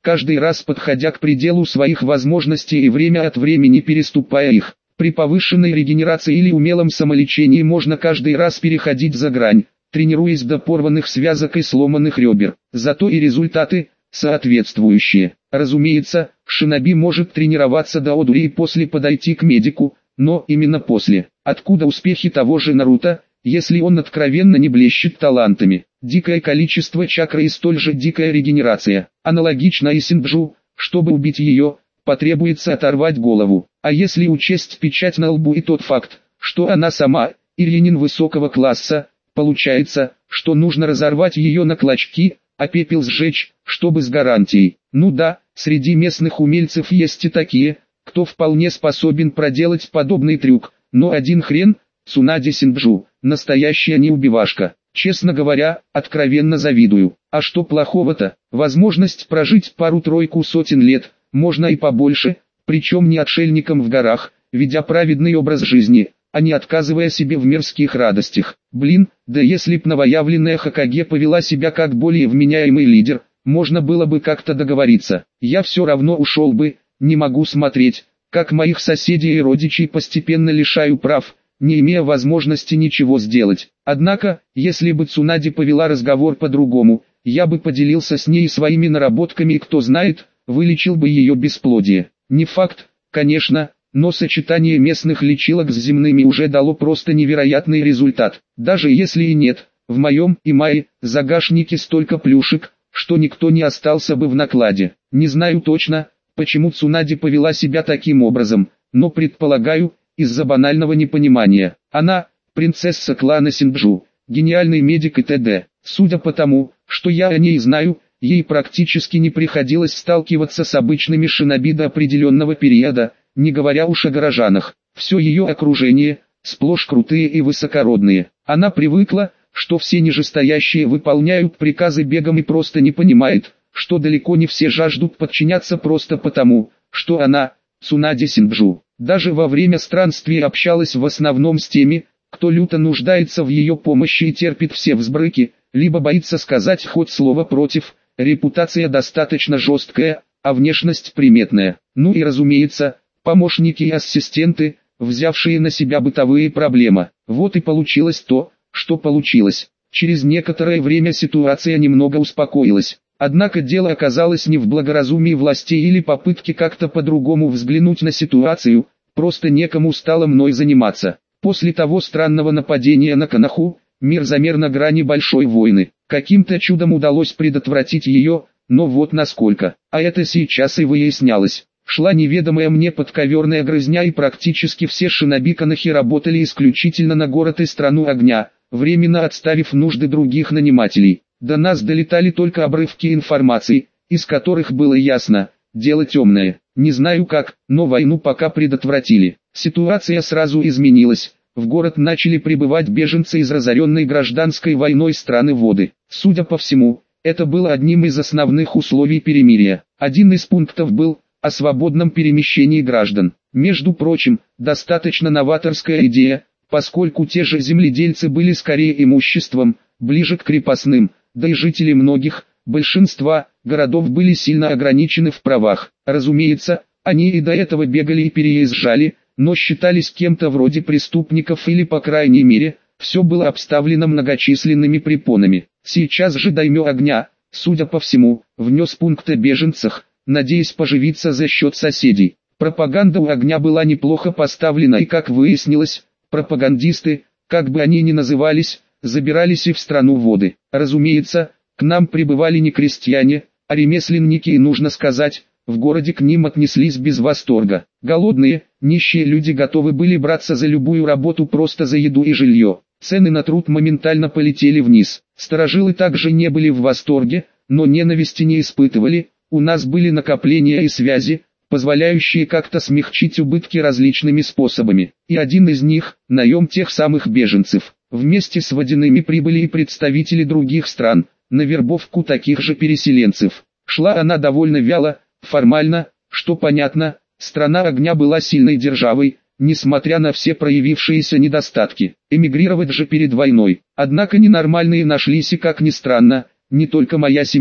каждый раз подходя к пределу своих возможностей и время от времени переступая их. При повышенной регенерации или умелом самолечении можно каждый раз переходить за грань, тренируясь до порванных связок и сломанных ребер. Зато и результаты соответствующие. Разумеется, шиноби может тренироваться до одури и после подойти к медику, но именно после. Откуда успехи того же Наруто, если он откровенно не блещет талантами? Дикое количество чакры и столь же дикая регенерация. Аналогично и Синджу, чтобы убить ее, потребуется оторвать голову. А если учесть печать на лбу и тот факт, что она сама, Ирьянин высокого класса, получается, что нужно разорвать ее на клочки, а пепел сжечь, чтобы с гарантией. Ну да, среди местных умельцев есть и такие, кто вполне способен проделать подобный трюк, но один хрен, Цунаде Синджу, настоящая неубивашка. Честно говоря, откровенно завидую. А что плохого-то? Возможность прожить пару-тройку сотен лет, можно и побольше, причем не отшельником в горах, ведя праведный образ жизни, а не отказывая себе в мирских радостях. Блин, да если б новоявленная Хокаге повела себя как более вменяемый лидер, можно было бы как-то договориться. Я все равно ушел бы, не могу смотреть, как моих соседей и родичей постепенно лишаю прав, не имея возможности ничего сделать. Однако, если бы Цунаде повела разговор по-другому, я бы поделился с ней своими наработками и кто знает, вылечил бы ее бесплодие. Не факт, конечно, но сочетание местных лечилок с земными уже дало просто невероятный результат. Даже если и нет, в моем и Майи загашнике столько плюшек, что никто не остался бы в накладе. Не знаю точно, почему Цунаде повела себя таким образом, но предполагаю, из-за банального непонимания. Она, принцесса клана Синджу, гениальный медик и т.д. Судя по тому, что я о ней знаю, ей практически не приходилось сталкиваться с обычными шиноби до определенного периода, не говоря уж о горожанах. Все ее окружение, сплошь крутые и высокородные. Она привыкла, что все нижестоящие выполняют приказы бегом и просто не понимает, что далеко не все жаждут подчиняться просто потому, что она, Цунаде Синджу, даже во время странствий общалась в основном с теми, кто люто нуждается в ее помощи и терпит все взбрыки, либо боится сказать хоть слово против. Репутация достаточно жесткая, а внешность приметная. Ну и разумеется, помощники и ассистенты, взявшие на себя бытовые проблемы. Вот и получилось то, что получилось. Через некоторое время ситуация немного успокоилась. Однако дело оказалось не в благоразумии властей или попытке как-то по-другому взглянуть на ситуацию, просто некому стало мной заниматься. После того странного нападения на Коноху, мир замер на грани большой войны. Каким-то чудом удалось предотвратить ее, но вот насколько. А это сейчас и выяснялось. Шла неведомая мне подковерная грызня и практически все шиноби Конохи работали исключительно на город и страну огня, временно отставив нужды других нанимателей. До нас долетали только обрывки информации, из которых было ясно, дело темное. Не знаю как, но войну пока предотвратили. Ситуация сразу изменилась. В город начали прибывать беженцы из разоренной гражданской войной страны Воды. Судя по всему, это было одним из основных условий перемирия. Один из пунктов был о свободном перемещении граждан. Между прочим, достаточно новаторская идея, поскольку те же земледельцы были скорее имуществом, ближе к крепостным, да и жители многих, большинства, городов были сильно ограничены в правах. Разумеется, они и до этого бегали и переезжали, но считались кем-то вроде преступников или по крайней мере, все было обставлено многочисленными препонами. Сейчас же даймё огня, судя по всему, внес пункт о беженцах, надеясь поживиться за счет соседей. Пропаганда у огня была неплохо поставлена и, как выяснилось, пропагандисты, как бы они ни назывались, забирались и в страну Воды. Разумеется, к нам прибывали не крестьяне, а ремесленники и, нужно сказать, в городе к ним отнеслись без восторга. Голодные, нищие люди готовы были браться за любую работу просто за еду и жилье. Цены на труд моментально полетели вниз. Старожилы также не были в восторге, но ненависти не испытывали. У нас были накопления и связи, позволяющие как-то смягчить убытки различными способами. И один из них – наем тех самых беженцев. Вместе с водяными прибыли и представители других стран, на вербовку таких же переселенцев. Шла она довольно вяло, формально, что понятно, страна огня была сильной державой, несмотря на все проявившиеся недостатки. Эмигрировать же перед войной. Однако ненормальные нашлись и, как ни странно, не только моя семья.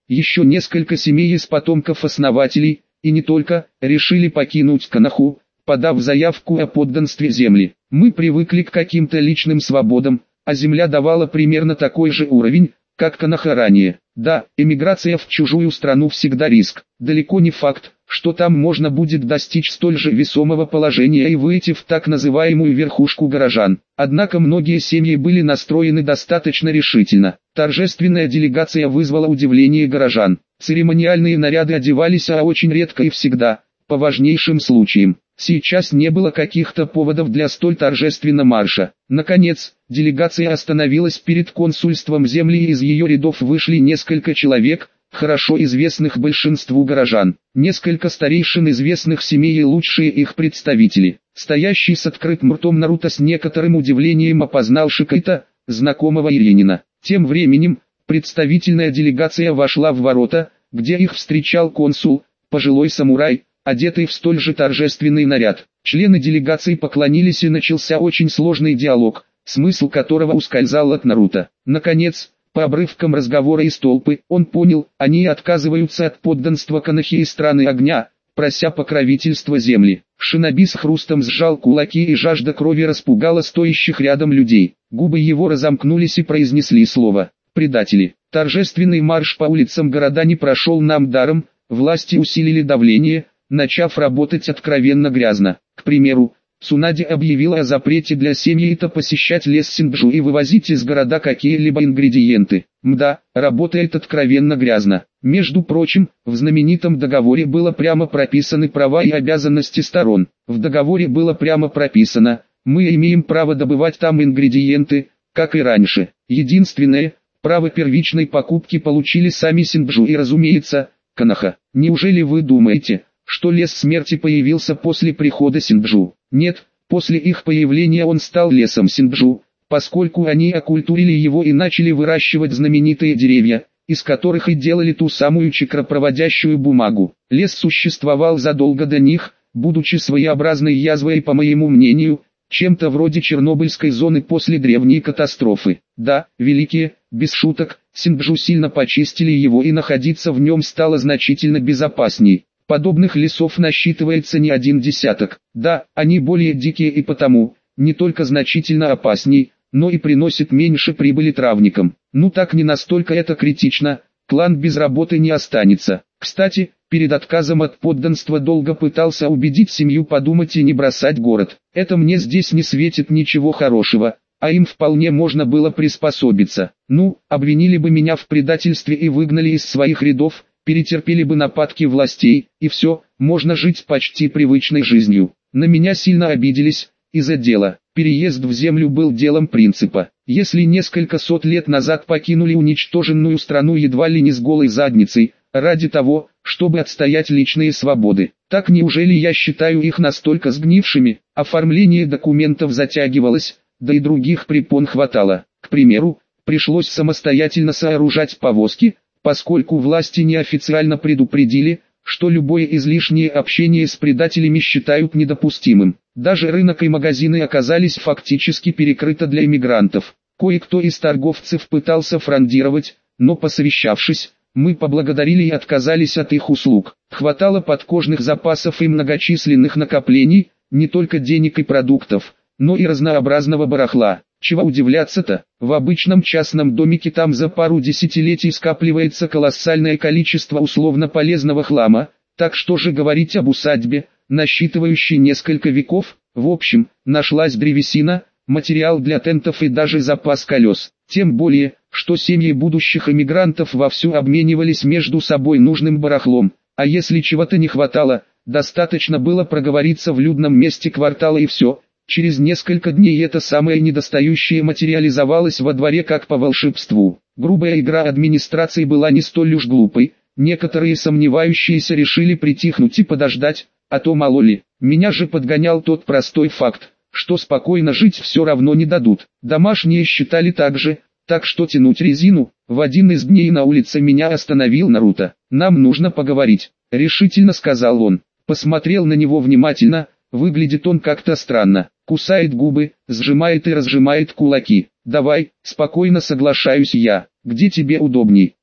еще несколько семей из потомков основателей, и не только, решили покинуть Коноху, подав заявку о подданстве земли. Мы привыкли к каким-то личным свободам, а земля давала примерно такой же уровень, как Коноха ранее. Да, эмиграция в чужую страну всегда риск. Далеко не факт, что там можно будет достичь столь же весомого положения и выйти в так называемую верхушку горожан. Однако многие семьи были настроены достаточно решительно. Торжественная делегация вызвала удивление горожан. Церемониальные наряды одевались очень редко и всегда, по важнейшим случаям. Сейчас не было каких-то поводов для столь торжественного марша. Наконец, делегация остановилась перед консульством земли, и из ее рядов вышли несколько человек, хорошо известных большинству горожан. Несколько старейшин известных семей и лучшие их представители. Стоящий с открытым ртом Наруто с некоторым удивлением опознал Шикайта, знакомого Ирьянина. Тем временем, представительная делегация вошла в ворота, где их встречал консул, пожилой самурай, одетый в столь же торжественный наряд. Члены делегации поклонились, и начался очень сложный диалог, смысл которого ускользал от Наруто. Наконец, по обрывкам разговора из толпы, он понял, они отказываются от подданства Конохи и страны огня, прося покровительства земли. Шиноби с хрустом сжал кулаки, и жажда крови распугала стоящих рядом людей. Губы его разомкнулись и произнесли слово «предатели». Торжественный марш по улицам города не прошел нам даром, власти усилили давление, начав работать откровенно грязно. К примеру, Цунаде объявила о запрете для семьи Ито посещать лес Синджу и вывозить из города какие-либо ингредиенты. Мда, работает откровенно грязно. Между прочим, в знаменитом договоре было прямо прописаны права и обязанности сторон. В договоре было прямо прописано, мы имеем право добывать там ингредиенты, как и раньше. Единственное, право первичной покупки получили сами Синджу и, разумеется, Коноха. Неужели вы думаете, что лес смерти появился после прихода Синджу? Нет, после их появления он стал лесом Синджу, поскольку они окультурили его и начали выращивать знаменитые деревья, из которых и делали ту самую чакропроводящую бумагу. Лес существовал задолго до них, будучи своеобразной язвой и, по моему мнению, чем-то вроде Чернобыльской зоны после древней катастрофы. Да, великие, без шуток, Синджу сильно почистили его, и находиться в нем стало значительно безопасней. Подобных лесов насчитывается не один десяток. Да, они более дикие и потому, не только значительно опасней, но и приносят меньше прибыли травникам. Ну так не настолько это критично, клан без работы не останется. Кстати, перед отказом от подданства долго пытался убедить семью подумать и не бросать город. Это мне здесь не светит ничего хорошего, а им вполне можно было приспособиться. Ну, обвинили бы меня в предательстве и выгнали из своих рядов, перетерпели бы нападки властей, и все, можно жить почти привычной жизнью. На меня сильно обиделись, из-за дела. Переезд в землю был делом принципа. Если несколько сот лет назад покинули уничтоженную страну едва ли не с голой задницей, ради того, чтобы отстоять личные свободы, так неужели я считаю их настолько сгнившими? Оформление документов затягивалось, да и других препон хватало. К примеру, пришлось самостоятельно сооружать повозки, поскольку власти неофициально предупредили, что любое излишнее общение с предателями считают недопустимым. Даже рынок и магазины оказались фактически перекрыты для иммигрантов. Кое-кто из торговцев пытался фрондировать, но, посовещавшись, мы поблагодарили и отказались от их услуг. Хватало подкожных запасов и многочисленных накоплений, не только денег и продуктов, но и разнообразного барахла. Чего удивляться-то, в обычном частном домике там за пару десятилетий скапливается колоссальное количество условно полезного хлама, так что же говорить об усадьбе, насчитывающей несколько веков. В общем, нашлась древесина, материал для тентов и даже запас колес. Тем более, что семьи будущих эмигрантов вовсю обменивались между собой нужным барахлом, а если чего-то не хватало, достаточно было проговориться в людном месте квартала и все. Через несколько дней это самое недостающее материализовалось во дворе как по волшебству. Грубая игра администрации была не столь уж глупой, некоторые сомневающиеся решили притихнуть и подождать, а то мало ли. Меня же подгонял тот простой факт, что спокойно жить все равно не дадут. Домашние считали так же, так что тянуть резину. В один из дней на улице меня остановил Наруто. «Нам нужно поговорить», — решительно сказал он. Посмотрел на него внимательно, выглядит он как-то странно. Кусает губы, сжимает и разжимает кулаки. «Давай», — спокойно соглашаюсь я. «Где тебе удобней?»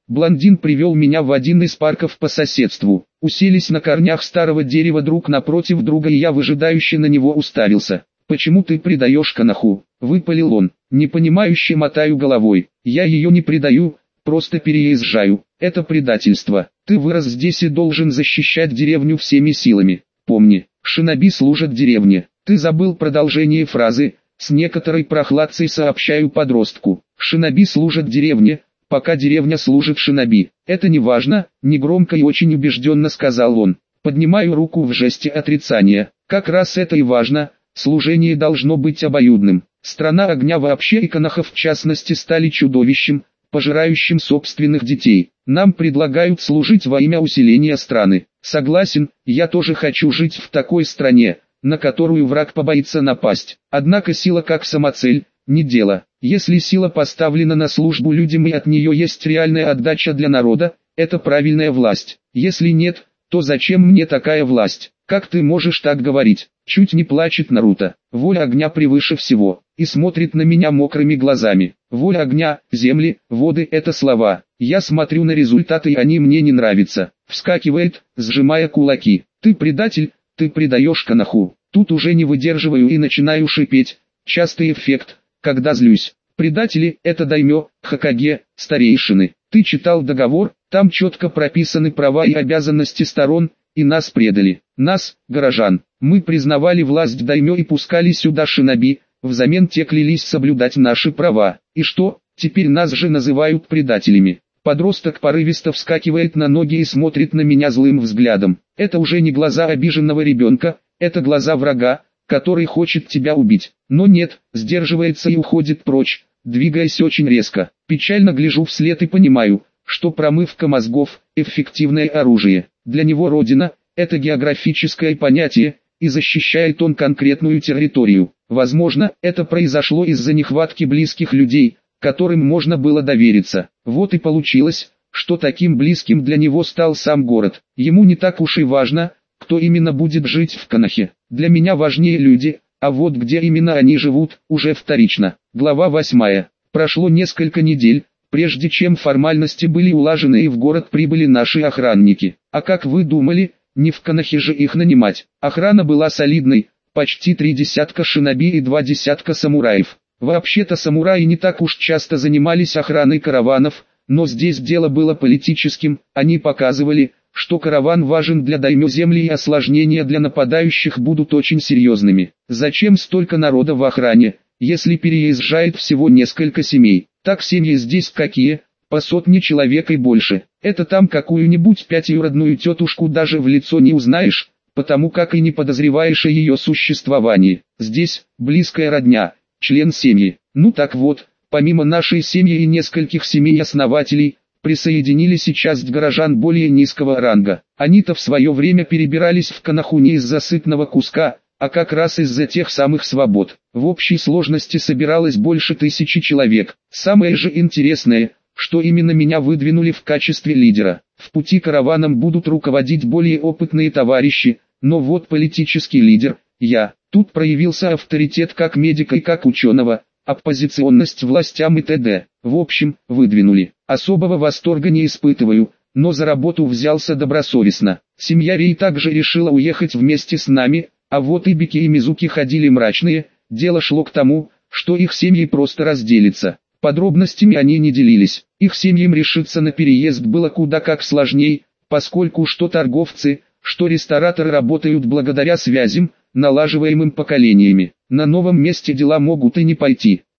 Блондин привел меня в один из парков по соседству. Уселись на корнях старого дерева друг напротив друга, и я выжидающе на него уставился. «Почему ты предаешь Коноху?» – выпалил он. Непонимающе мотаю головой. «Я ее не предаю, просто переезжаю. Это предательство. Ты вырос здесь и должен защищать деревню всеми силами. Помни, шиноби служат деревне». Ты забыл продолжение фразы. С некоторой прохладцей сообщаю подростку. Шиноби служат деревне, пока деревня служит шиноби. Это не важно, негромко и очень убежденно сказал он. Поднимаю руку в жесте отрицания. Как раз это и важно, служение должно быть обоюдным. Страна огня вообще и Коноха в частности стали чудовищем, пожирающим собственных детей. Нам предлагают служить во имя усиления страны. Согласен, я тоже хочу жить в такой стране, на которую враг побоится напасть. Однако сила как самоцель, не дело. Если сила поставлена на службу людям и от нее есть реальная отдача для народа, это правильная власть. Если нет, то зачем мне такая власть? Как ты можешь так говорить? Чуть не плачет Наруто. Воля огня превыше всего. И смотрит на меня мокрыми глазами. Воля огня, земли, воды – это слова. Я смотрю на результаты, и они мне не нравятся. Вскакивает, сжимая кулаки. Ты предатель. Ты предаешь Коноху. Тут уже не выдерживаю и начинаю шипеть. Частый эффект, когда злюсь. Предатели – это даймё, хокаге, старейшины. Ты читал договор, там четко прописаны права и обязанности сторон, и нас предали. Нас, горожан. Мы признавали власть даймё и пускали сюда шиноби, взамен те клялись соблюдать наши права. И что, теперь нас же называют предателями? Подросток порывисто вскакивает на ноги и смотрит на меня злым взглядом. Это уже не глаза обиженного ребенка, это глаза врага, который хочет тебя убить. Но нет, сдерживается и уходит прочь, двигаясь очень резко. Печально гляжу вслед и понимаю, что промывка мозгов – эффективное оружие. Для него родина – это географическое понятие, и защищает он конкретную территорию. Возможно, это произошло из-за нехватки близких людей, которым можно было довериться. Вот и получилось, что таким близким для него стал сам город. Ему не так уж и важно, кто именно будет жить в Конохе. Для меня важнее люди, а вот где именно они живут, уже вторично. Глава 8. Прошло несколько недель, прежде чем формальности были улажены и в город прибыли наши охранники. А как вы думали, не в Конохе же их нанимать? Охрана была солидной, почти 3 десятка шиноби и 2 десятка самураев. Вообще-то самураи не так уж часто занимались охраной караванов, но здесь дело было политическим, они показывали, что караван важен для даймё земли и осложнения для нападающих будут очень серьезными. Зачем столько народа в охране, если переезжает всего несколько семей? Так семьи здесь какие, по сотне человек и больше. Это там какую-нибудь пятиюродную тетушку даже в лицо не узнаешь, потому как и не подозреваешь о ее существовании. Здесь близкая родня, член семьи. Ну так вот, помимо нашей семьи и нескольких семей-основателей, присоединились и часть горожан более низкого ранга. Они-то в свое время перебирались в Коноху не из-за сытного куска, а как раз из-за тех самых свобод. В общей сложности собиралось больше 1000 человек. Самое же интересное, что именно меня выдвинули в качестве лидера. В пути караваном будут руководить более опытные товарищи, но вот политический лидер, я. Тут проявился авторитет как медика и как ученого, оппозиционность властям и т.д. В общем, выдвинули. Особого восторга не испытываю, но за работу взялся добросовестно. Семья Рей также решила уехать вместе с нами, а вот Ибики и Мизуки ходили мрачные, дело шло к тому, что их семьи просто разделятся. Подробностями они не делились. Их семьям решиться на переезд было куда как сложней, поскольку что торговцы, что рестораторы работают благодаря связям, налаживаемым поколениями. На новом месте дела могут и не пойти.